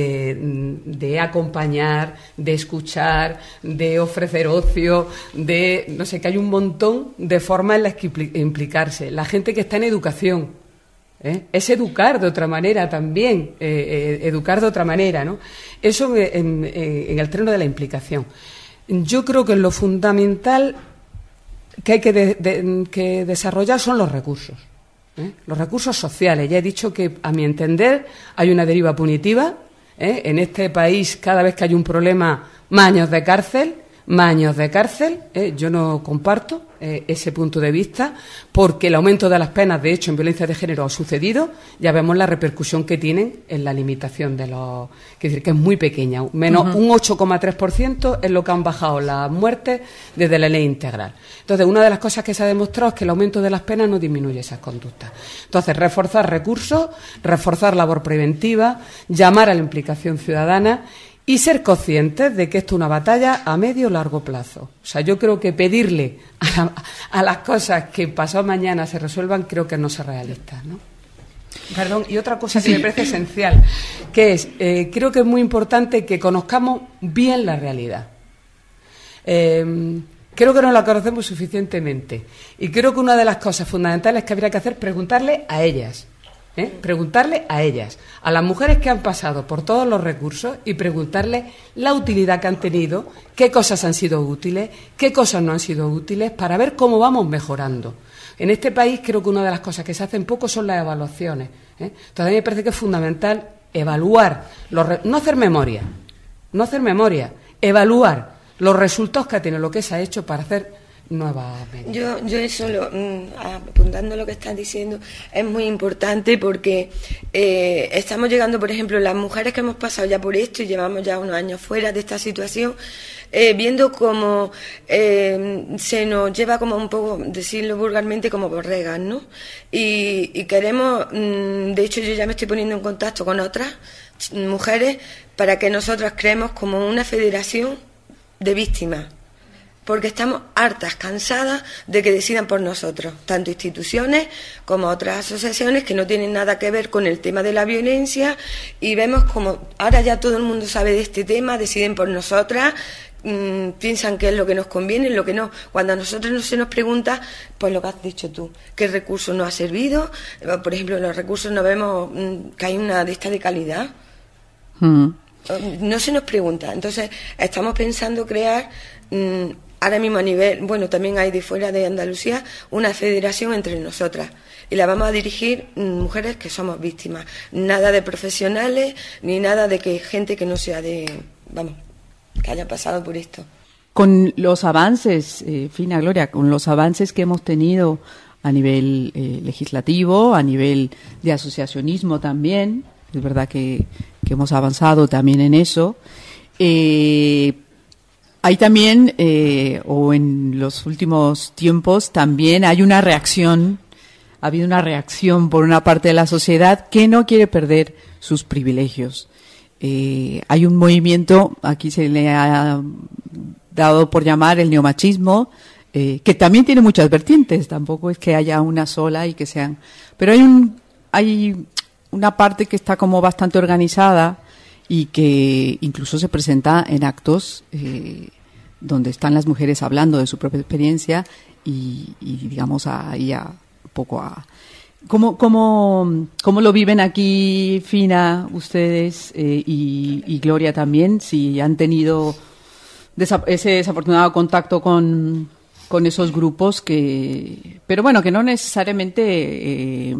acompañar, de escuchar, de ofrecer ocio, no sé, que hay un montón de formas en las que implicarse. La gente que está en educación, es educar de otra manera también, educar de otra manera, ¿no? Eso en el terreno de la implicación. Yo creo que lo fundamental que hay que desarrollar son los recursos, los recursos sociales. Ya he dicho que, a mi entender, hay una deriva punitiva. En este país, cada vez que hay un problema, más años de cárcel. Yo no comparto ese punto de vista, porque el aumento de las penas, de hecho, en violencia de género ha sucedido. Ya vemos la repercusión que tienen en la limitación de los... Es decir, que es muy pequeña. Menos un 8,3% es lo que han bajado las muertes desde la ley integral. Entonces, una de las cosas que se ha demostrado es que el aumento de las penas no disminuye esas conductas. Entonces, reforzar recursos, reforzar labor preventiva, llamar a la implicación ciudadana y ser conscientes de que esto es una batalla a medio o largo plazo. O sea, yo creo que pedirle a las cosas que pasado mañana se resuelvan, creo que no es realista, ¿no? Perdón, y otra cosa que me parece esencial, que es, creo que es muy importante que conozcamos bien la realidad. Creo que no la conocemos suficientemente. Y creo que una de las cosas fundamentales que habría que hacer es preguntarle a ellas. Preguntarle a ellas, a las mujeres que han pasado por todos los recursos, y preguntarles la utilidad que han tenido, qué cosas han sido útiles, qué cosas no han sido útiles, para ver cómo vamos mejorando. En este país creo que una de las cosas que se hacen poco son las evaluaciones. Entonces a mí me parece que es fundamental evaluar, no hacer memoria, evaluar los resultados que ha tenido lo que se ha hecho para hacer nuevas medidas. Yo eso, apuntando lo que estás diciendo, es muy importante, porque estamos llegando, por ejemplo, las mujeres que hemos pasado ya por esto y llevamos ya unos años fuera de esta situación, viendo cómo se nos lleva, como un poco, decirlo vulgarmente, como borregas, ¿no? Y queremos, de hecho yo ya me estoy poniendo en contacto con otras mujeres para que nosotras creemos como una federación de víctimas, porque estamos hartas, cansadas de que decidan por nosotros, tanto instituciones como otras asociaciones que no tienen nada que ver con el tema de la violencia, y vemos como ahora ya todo el mundo sabe de este tema, deciden por nosotras, piensan que es lo que nos conviene, lo que no. Cuando a nosotros no se nos pregunta, pues lo que has dicho tú, qué recurso nos ha servido. Por ejemplo, en los recursos no vemos que hay una de esta de calidad. No se nos pregunta. Entonces estamos pensando crear ahora mismo a nivel, bueno, también hay de fuera de Andalucía una federación entre nosotras y la vamos a dirigir mujeres que somos víctimas. Nada de profesionales ni nada de que gente que no sea de, vamos, que haya pasado por esto. Con los avances, Fina, Gloria, con los avances que hemos tenido a nivel legislativo, a nivel de asociacionismo también, es verdad que hemos avanzado también en eso. Hay también, o en los últimos tiempos, también hay una reacción, ha habido una reacción por una parte de la sociedad que no quiere perder sus privilegios. Hay un movimiento, aquí se le ha dado por llamar el neomachismo, que también tiene muchas vertientes, tampoco es que haya una sola y que sean, pero hay una parte que está como bastante organizada y que incluso se presenta en actos donde están las mujeres hablando de su propia experiencia y digamos ahí a un poco a ¿Cómo lo viven aquí, Fina, ustedes y Gloria también? Si han tenido ese desafortunado contacto con esos grupos pero bueno, que no necesariamente,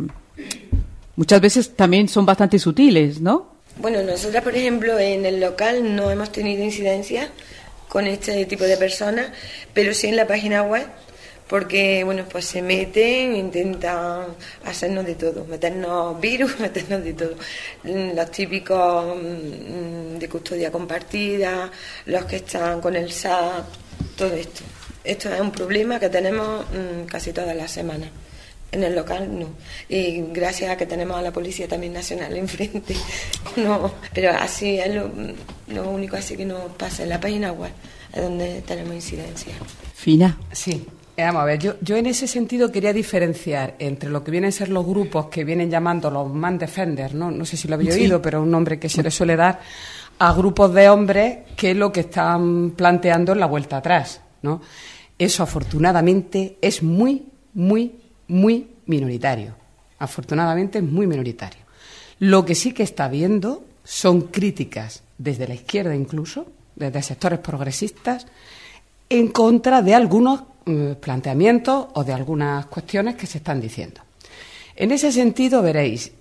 muchas veces también son bastante sutiles, ¿no? Bueno, nosotras, por ejemplo, en el local no hemos tenido incidencia con este tipo de personas, pero sí en la página web, porque, bueno, pues se meten, intentan hacernos de todo, meternos virus, meternos de todo. Los típicos de custodia compartida, los que están con el SAP, todo esto. Esto es un problema que tenemos casi todas las semanas. En el local no. Y gracias a que tenemos a la Policía también Nacional enfrente. No, pero así es lo único así que nos pasa en la página web, es donde tenemos incidencia. Fina. Sí. Vamos a ver, yo en ese sentido quería diferenciar entre lo que vienen a ser los grupos que vienen llamando los man defenders, no sé si lo habéis oído, pero es un nombre que se le suele dar a grupos de hombres que lo que están planteando es la vuelta atrás, ¿no? Eso afortunadamente es muy, muy, muy minoritario. Afortunadamente es muy minoritario. Lo que sí que está habiendo son críticas desde la izquierda incluso, desde sectores progresistas, en contra de algunos planteamientos o de algunas cuestiones que se están diciendo. En ese sentido, veréis,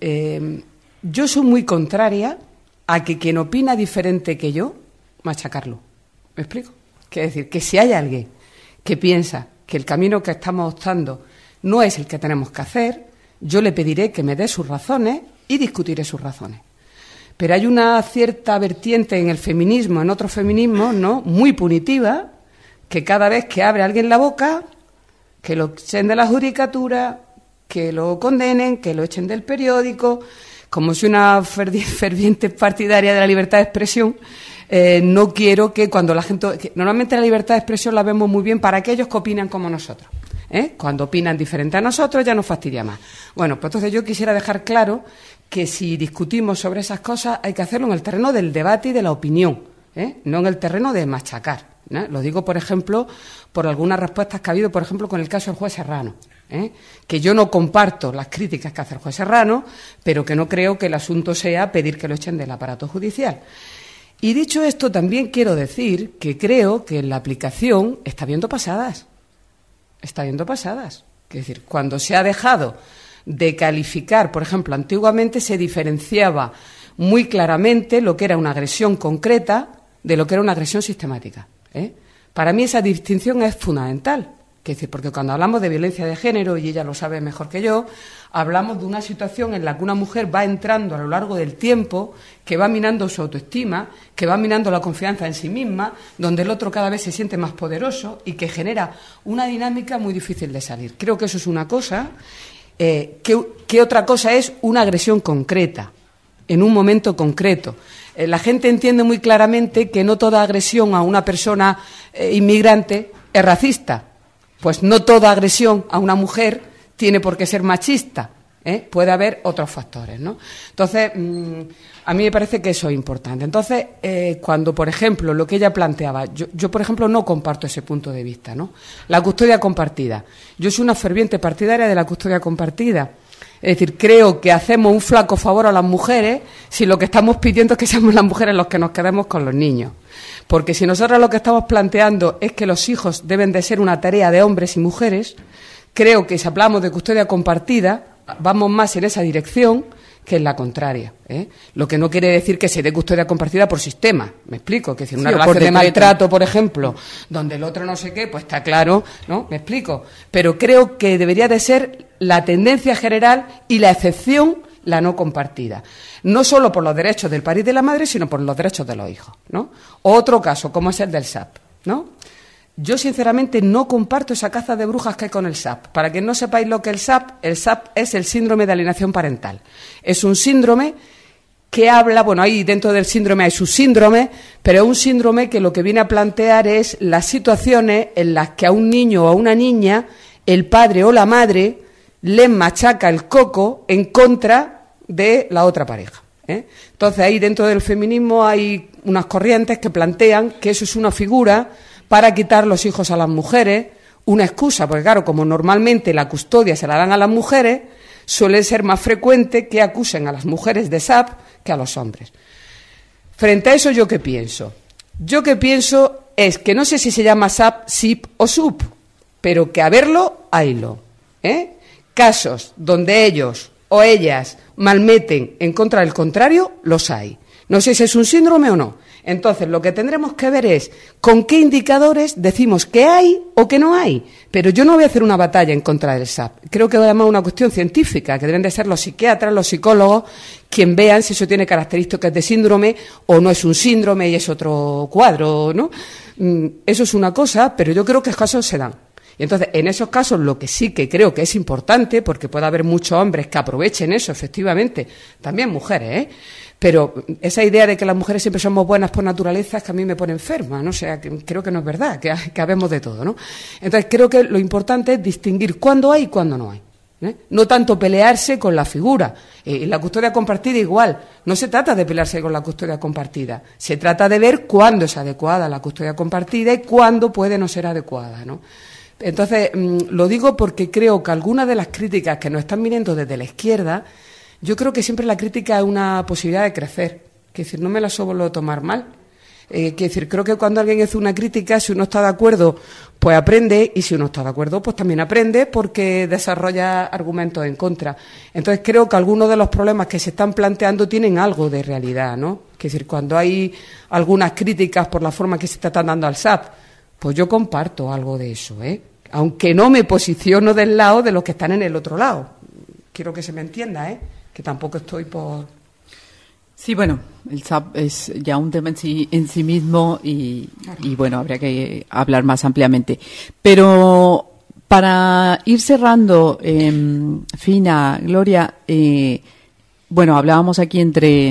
yo soy muy contraria a que quien opina diferente que yo, machacarlo. ¿Me explico? Quiere decir, que si hay alguien que piensa que el camino que estamos optando no es el que tenemos que hacer, yo le pediré que me dé sus razones y discutiré sus razones. Pero hay una cierta vertiente en el feminismo, en otros feminismos, ¿no?, muy punitiva, que cada vez que abre alguien la boca, que lo echen de la judicatura, que lo condenen, que lo echen del periódico, como si una ferviente partidaria de la libertad de expresión. No quiero que cuando la gente... Normalmente la libertad de expresión la vemos muy bien para aquellos que opinan como nosotros. Cuando opinan diferente a nosotros ya nos fastidia más. Bueno, pues entonces yo quisiera dejar claro que si discutimos sobre esas cosas hay que hacerlo en el terreno del debate y de la opinión, no en el terreno de machacar. ¿no? Lo digo, por ejemplo, por algunas respuestas que ha habido, por ejemplo, con el caso del juez Serrano, que yo no comparto las críticas que hace el juez Serrano, pero que no creo que el asunto sea pedir que lo echen del aparato judicial. Y dicho esto, también quiero decir que creo que en la aplicación está habiendo pasadas. Está habiendo pasadas. Es decir, cuando se ha dejado de calificar, por ejemplo, antiguamente se diferenciaba muy claramente lo que era una agresión concreta de lo que era una agresión sistemática. Para mí esa distinción es fundamental. Es decir, porque cuando hablamos de violencia de género, y ella lo sabe mejor que yo, hablamos de una situación en la que una mujer va entrando a lo largo del tiempo, que va minando su autoestima, que va minando la confianza en sí misma, donde el otro cada vez se siente más poderoso y que genera una dinámica muy difícil de salir. Creo que eso es una cosa. ¿Qué otra cosa es una agresión concreta, en un momento concreto? La gente entiende muy claramente que no toda agresión a una persona inmigrante es racista. Pues no toda agresión a una mujer tiene por qué ser machista, puede haber otros factores, ¿no? Entonces, a mí me parece que eso es importante. Entonces, cuando, por ejemplo, lo que ella planteaba, yo, por ejemplo, no comparto ese punto de vista, ¿no? La custodia compartida. Yo soy una ferviente partidaria de la custodia compartida, Es decir, creo que hacemos un flaco favor a las mujeres si lo que estamos pidiendo es que seamos las mujeres los que nos quedemos con los niños. Porque si nosotros lo que estamos planteando es que los hijos deben de ser una tarea de hombres y mujeres, creo que si hablamos de custodia compartida, vamos más en esa dirección que en la contraria, ¿eh? Lo que no quiere decir que se dé custodia compartida por sistema, me explico, que si una relación de maltrato, por ejemplo, donde el otro no sé qué, pues está claro, ¿no? Me explico, pero creo que debería de ser la tendencia general y la excepción la no compartida, no solo por los derechos del padre y de la madre, sino por los derechos de los hijos, ¿no? Otro caso, como es el del SAP, ¿no? Yo, sinceramente, no comparto esa caza de brujas que hay con el SAP. Para que no sepáis lo que es el SAP es el síndrome de alienación parental. Es un síndrome que habla, bueno, ahí dentro del síndrome hay subsíndromes, pero es un síndrome que lo que viene a plantear es las situaciones en las que a un niño o a una niña el padre o la madre les machaca el coco en contra de la otra pareja, ¿eh? Entonces, ahí dentro del feminismo hay unas corrientes que plantean que eso es una figura para quitar los hijos a las mujeres, una excusa, porque claro, como normalmente la custodia se la dan a las mujeres, suele ser más frecuente que acusen a las mujeres de SAP que a los hombres. Frente a eso, ¿yo qué pienso? Yo qué pienso es que no sé si se llama SAP, SIP o SUP, pero que a verlo, haylo, ¿eh? Casos donde ellos o ellas malmeten en contra del contrario, los hay. No sé si es un síndrome o no. Entonces, lo que tendremos que ver es con qué indicadores decimos que hay o que no hay. Pero yo no voy a hacer una batalla en contra del SAP. Creo que además es una cuestión científica, que deben de ser los psiquiatras, los psicólogos, quien vean si eso tiene características de síndrome o no es un síndrome y es otro cuadro, ¿no? Eso es una cosa, pero yo creo que los casos se dan. Y entonces, en esos casos, lo que sí que creo que es importante, porque puede haber muchos hombres que aprovechen eso, efectivamente, también mujeres, ¿eh? Pero esa idea de que las mujeres siempre somos buenas por naturaleza es que a mí me pone enferma, ¿no? O sea, creo que no es verdad, que habemos de todo, ¿no? Entonces, creo que lo importante es distinguir cuándo hay y cuándo no hay, ¿eh? No tanto pelearse con la figura. La custodia compartida igual. No se trata de pelearse con la custodia compartida. Se trata de ver cuándo es adecuada la custodia compartida y cuándo puede no ser adecuada, ¿no? Entonces, lo digo porque creo que algunas de las críticas que nos están viniendo desde la izquierda, yo creo que siempre la crítica es una posibilidad de crecer. Es decir, no me la suelo tomar mal. Es decir, creo que cuando alguien hace una crítica, si uno está de acuerdo, pues aprende, y si uno está de acuerdo, pues también aprende porque desarrolla argumentos en contra. Entonces, creo que algunos de los problemas que se están planteando tienen algo de realidad, ¿no? Es decir, cuando hay algunas críticas por la forma que se están dando al SAP, pues yo comparto algo de eso, ¿eh? Aunque no me posiciono del lado de los que están en el otro lado. Quiero que se me entienda, ¿eh? Que tampoco estoy por... Sí, bueno, el SAP es ya un tema en sí mismo y bueno, habría que hablar más ampliamente. Pero para ir cerrando, Fina, Gloria, bueno, hablábamos aquí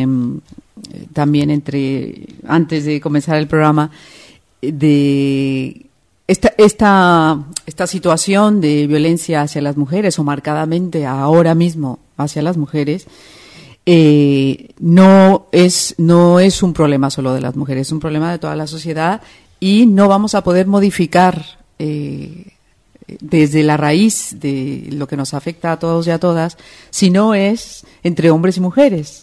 también antes de comenzar el programa, de esta situación de violencia hacia las mujeres, o marcadamente ahora mismo hacia las mujeres, no es un problema solo de las mujeres, es un problema de toda la sociedad, y no vamos a poder modificar desde la raíz de lo que nos afecta a todos y a todas, si no es entre hombres y mujeres.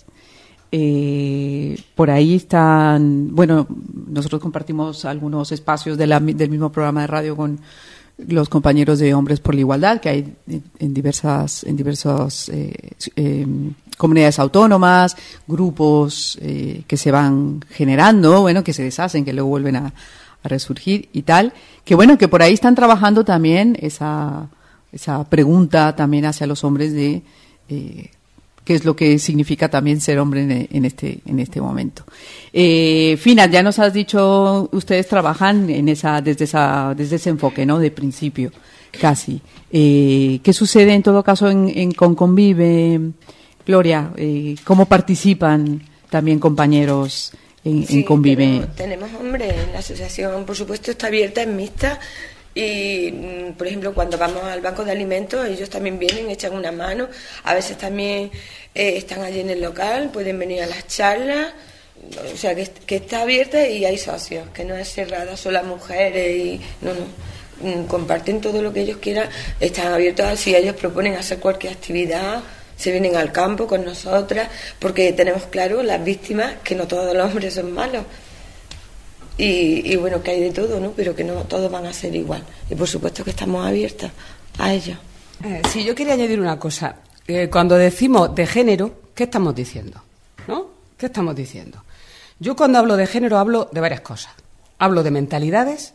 Por ahí están, bueno, nosotros compartimos algunos espacios del mismo programa de radio con los compañeros de Hombres por la Igualdad que hay en diversas comunidades autónomas, grupos que se van generando, bueno, que se deshacen, que luego vuelven a resurgir y tal, que bueno, que por ahí están trabajando también esa pregunta también hacia los hombres de qué es lo que significa también ser hombre en este momento. Fina, ya nos has dicho, ustedes trabajan desde ese enfoque, ¿no? De principio, casi. ¿Qué sucede en todo caso con Convive, Gloria? ¿Cómo participan también compañeros en Convive? Tenemos hombres en la asociación, por supuesto, está abierta, es mixta. Y, por ejemplo, cuando vamos al banco de alimentos, ellos también vienen, echan una mano. A veces también están allí en el local, pueden venir a las charlas. O sea, que está abierta y hay socios, que no es cerrada solo a mujeres. No. comparten todo lo que ellos quieran, están abiertos a, si ellos proponen hacer cualquier actividad, se vienen al campo con nosotras, porque tenemos claro las víctimas, que no todos los hombres son malos. Y bueno, que hay de todo, ¿no? Pero que no todos van a ser igual. Y por supuesto que estamos abiertas a ello. Sí, yo quería añadir una cosa. Cuando decimos de género, ¿qué estamos diciendo? ¿No? ¿Qué estamos diciendo? Yo cuando hablo de género hablo de varias cosas. Hablo de mentalidades,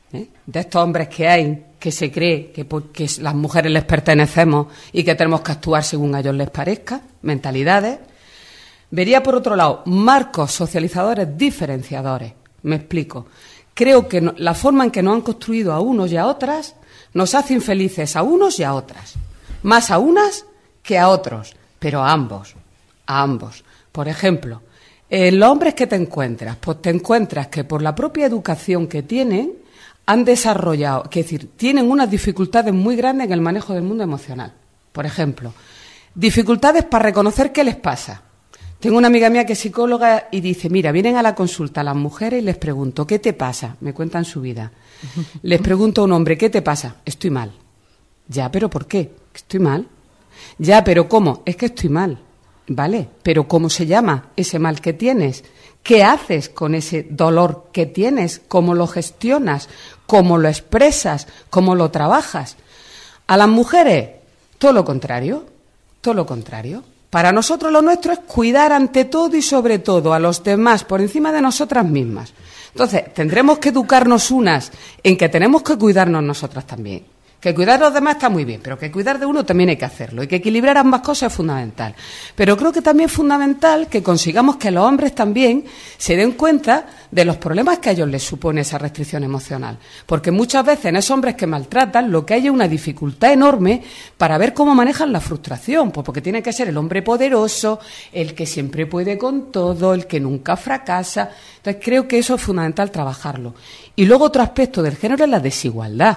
de estos hombres que hay, que se cree que las mujeres les pertenecemos y que tenemos que actuar según a ellos les parezca, mentalidades. Vería, por otro lado, marcos socializadores diferenciadores. Me explico. Creo que la forma en que nos han construido a unos y a otras nos hace infelices a unos y a otras. Más a unas que a otros, pero a ambos. A ambos. Por ejemplo, los hombres que te encuentras, pues te encuentras que por la propia educación que tienen, han desarrollado, es decir, tienen unas dificultades muy grandes en el manejo del mundo emocional. Por ejemplo, dificultades para reconocer qué les pasa. Tengo una amiga mía que es psicóloga y dice, mira, vienen a la consulta las mujeres y les pregunto, ¿qué te pasa? Me cuentan su vida. Les pregunto a un hombre, ¿qué te pasa? Estoy mal. Ya, ¿pero por qué? Estoy mal. Ya, ¿pero cómo? Es que estoy mal. Vale, ¿pero cómo se llama ese mal que tienes? ¿Qué haces con ese dolor que tienes? ¿Cómo lo gestionas? ¿Cómo lo expresas? ¿Cómo lo trabajas? A las mujeres, todo lo contrario, todo lo contrario. Para nosotros lo nuestro es cuidar ante todo y sobre todo a los demás por encima de nosotras mismas. Entonces, tendremos que educarnos unas en que tenemos que cuidarnos nosotras también. Que cuidar a los demás está muy bien, pero que cuidar de uno también hay que hacerlo. Y que equilibrar ambas cosas es fundamental. Pero creo que también es fundamental que consigamos que los hombres también se den cuenta de los problemas que a ellos les supone esa restricción emocional. Porque muchas veces en esos hombres que maltratan lo que hay es una dificultad enorme para ver cómo manejan la frustración. Pues porque tiene que ser el hombre poderoso, el que siempre puede con todo, el que nunca fracasa. Entonces creo que eso es fundamental trabajarlo. Y luego otro aspecto del género es la desigualdad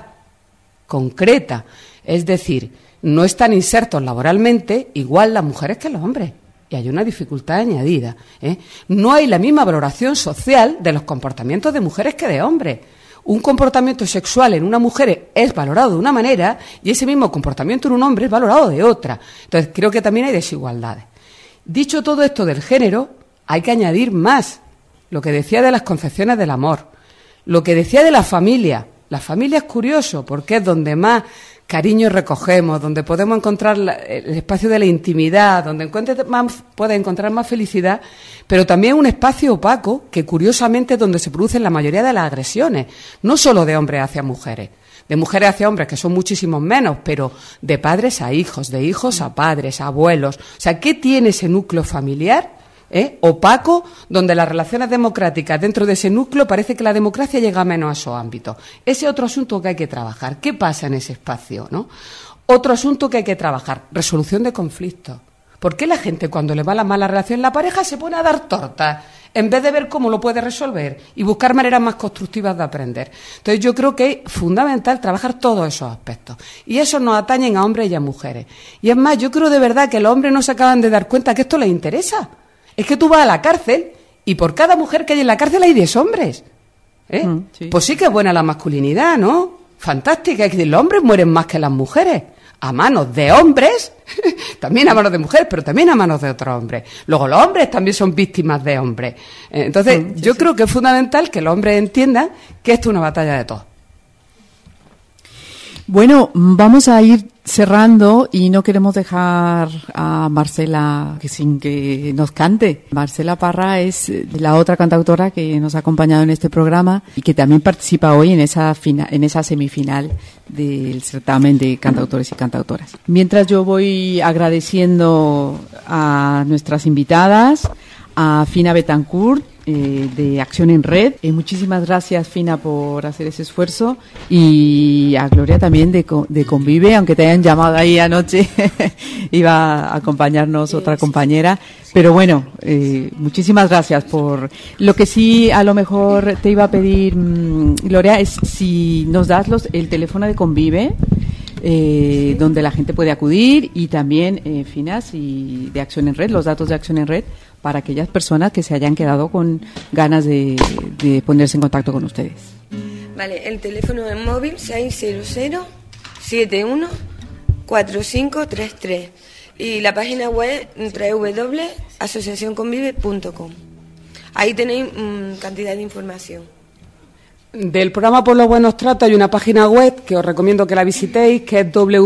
concreta, es decir, no están insertos laboralmente igual las mujeres que los hombres, y hay una dificultad añadida, No hay la misma valoración social de los comportamientos de mujeres que de hombres. Un comportamiento sexual en una mujer es valorado de una manera y ese mismo comportamiento en un hombre es valorado de otra. Entonces creo que también hay desigualdades. Dicho todo esto del género, hay que añadir más lo que decía de las concepciones del amor, lo que decía de la familia. La familia es curioso porque es donde más cariño recogemos, donde podemos encontrar el espacio de la intimidad, donde puedes encontrar más felicidad, pero también un espacio opaco que curiosamente es donde se producen la mayoría de las agresiones, no solo de hombres hacia mujeres, de mujeres hacia hombres, que son muchísimos menos, pero de padres a hijos, de hijos a padres, a abuelos. O sea, ¿qué tiene ese núcleo familiar? Opaco, donde las relaciones democráticas dentro de ese núcleo parece que la democracia llega menos a esos ámbitos. Ese es otro asunto que hay que trabajar. ¿Qué pasa en ese espacio, no? Otro asunto que hay que trabajar, resolución de conflictos. ¿Por qué la gente cuando le va la mala relación en la pareja se pone a dar tortas en vez de ver cómo lo puede resolver y buscar maneras más constructivas de aprender? Entonces yo creo que es fundamental trabajar todos esos aspectos y esos nos atañen a hombres y a mujeres. Y es más, yo creo de verdad que los hombres no se acaban de dar cuenta que esto les interesa. Es que tú vas a la cárcel y por cada mujer que hay en la cárcel hay 10 hombres. Sí. Pues sí que es buena la masculinidad, ¿no? Fantástica. Es decir, los hombres mueren más que las mujeres. A manos de hombres, también a manos de mujeres, pero también a manos de otros hombres. Luego los hombres también son víctimas de hombres. Entonces, yo creo que es fundamental que los hombres entiendan que esto es una batalla de todos. Bueno, vamos a ir cerrando y no queremos dejar a Marcela sin que nos cante. Marcela Parra es la otra cantautora que nos ha acompañado en este programa y que también participa hoy en esa semifinal del certamen de cantautores y cantautoras. Mientras yo voy agradeciendo a nuestras invitadas, a Fina Betancourt, de Acción en Red. Muchísimas gracias, Fina, por hacer ese esfuerzo, y a Gloria también de Convive, aunque te hayan llamado ahí anoche iba a acompañarnos otra compañera, pero bueno, muchísimas gracias por... Lo que sí a lo mejor te iba a pedir, Gloria, es si nos das el teléfono de Convive, donde la gente puede acudir, y también, Finas, y de Acción en Red, los datos de Acción en Red, para aquellas personas que se hayan quedado con ganas de ponerse en contacto con ustedes. Vale, el teléfono en móvil 600-714533 y la página web www.asociacionconvive.com. Ahí tenéis cantidad de información. Del programa Por los Buenos Tratos hay una página web que os recomiendo que la visitéis, que es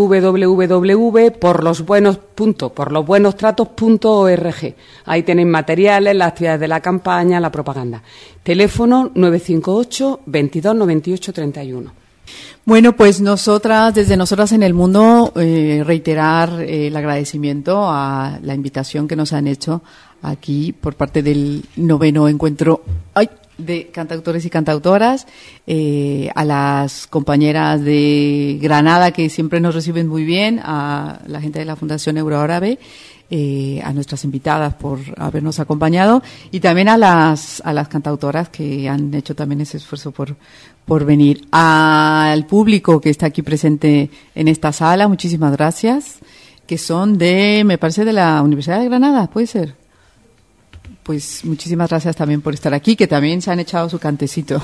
www.porlosbuenostratos.org. Ahí tenéis materiales, las actividades de la campaña, la propaganda. Teléfono 958 22 98 31. Bueno, pues desde Nosotras en el Mundo, reiterar el agradecimiento a la invitación que nos han hecho aquí por parte del 9º encuentro de cantautores y cantautoras, a las compañeras de Granada que siempre nos reciben muy bien, a la gente de la Fundación Euroárabe, a nuestras invitadas por habernos acompañado y también a las cantautoras que han hecho también ese esfuerzo por venir. Al público que está aquí presente en esta sala, muchísimas gracias, que son me parece de la Universidad de Granada, ¿puede ser? Pues muchísimas gracias también por estar aquí, que también se han echado su cantecito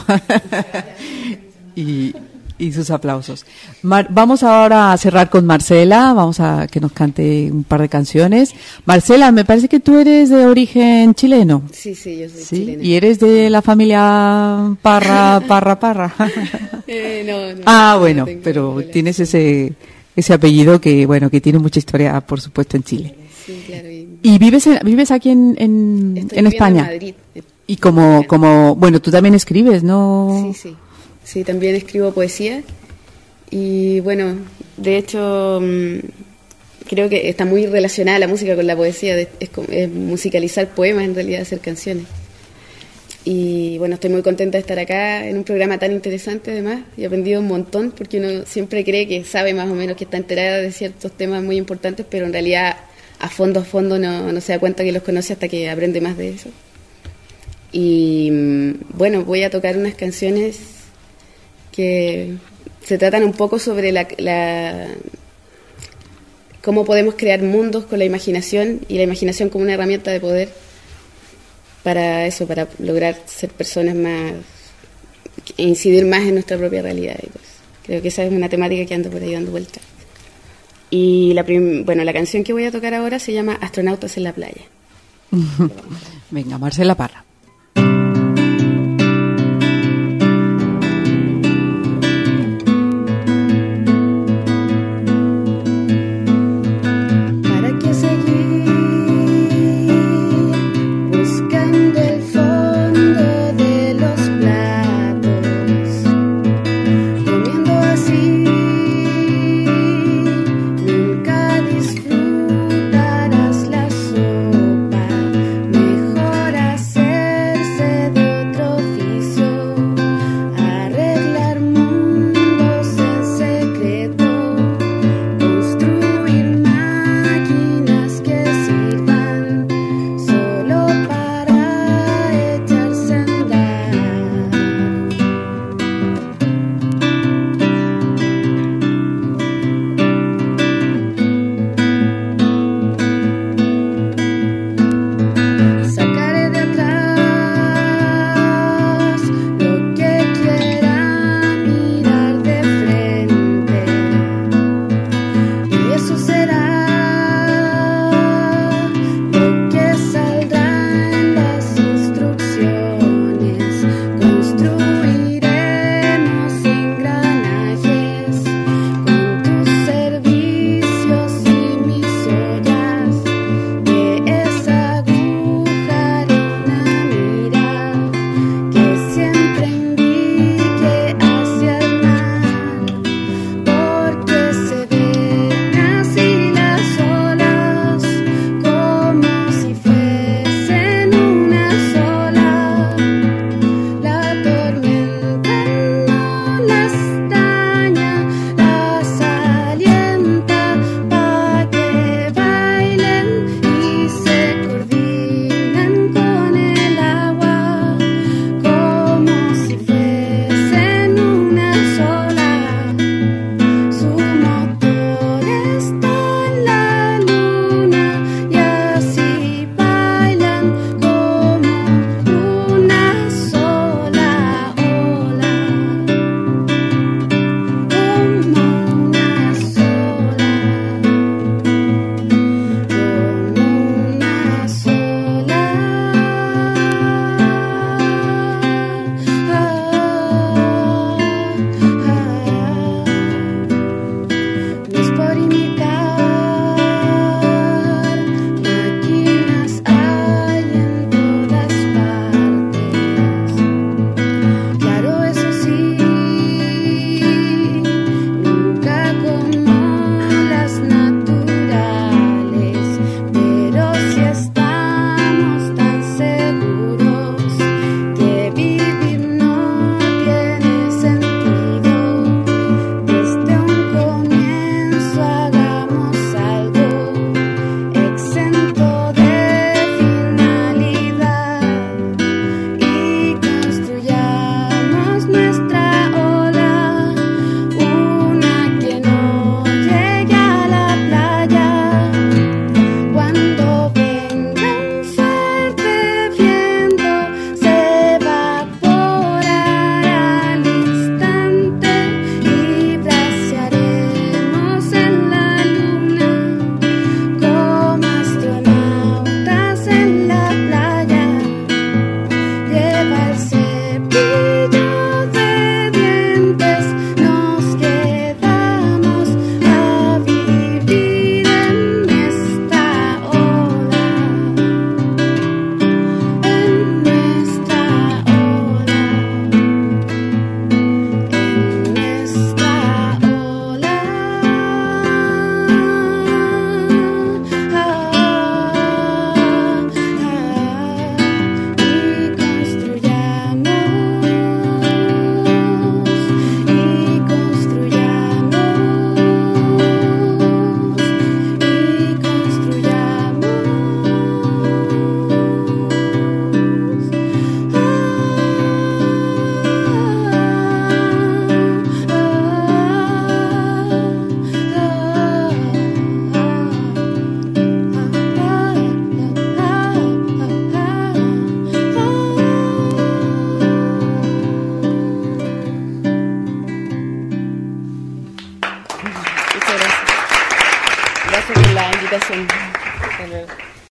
y sus aplausos. Vamos ahora a cerrar con Marcela, vamos a que nos cante un par de canciones. Marcela, me parece que tú eres de origen chileno. Sí, yo soy chilena. ¿Y eres de la familia Parra? No. Bueno, pero tienes ese apellido que tiene mucha historia, por supuesto, en Chile. Sí, claro. ¿Y vives aquí en España? En Madrid. Y como tú también escribes, ¿no? Sí, también escribo poesía. Y bueno, de hecho, creo que está muy relacionada la música con la poesía. Es musicalizar poemas, en realidad, hacer canciones. Y bueno, estoy muy contenta de estar acá en un programa tan interesante, además. Y he aprendido un montón, porque uno siempre cree que sabe más o menos, que está enterada de ciertos temas muy importantes, pero en realidad a fondo no se da cuenta que los conoce hasta que aprende más de eso. Y bueno, voy a tocar unas canciones que se tratan un poco sobre cómo podemos crear mundos con la imaginación, y la imaginación como una herramienta de poder para lograr ser personas más, incidir más en nuestra propia realidad. Y pues, creo que esa es una temática que ando por ahí dando vueltas. Y la canción que voy a tocar ahora se llama Astronautas en la playa. Venga, Marcela Parra.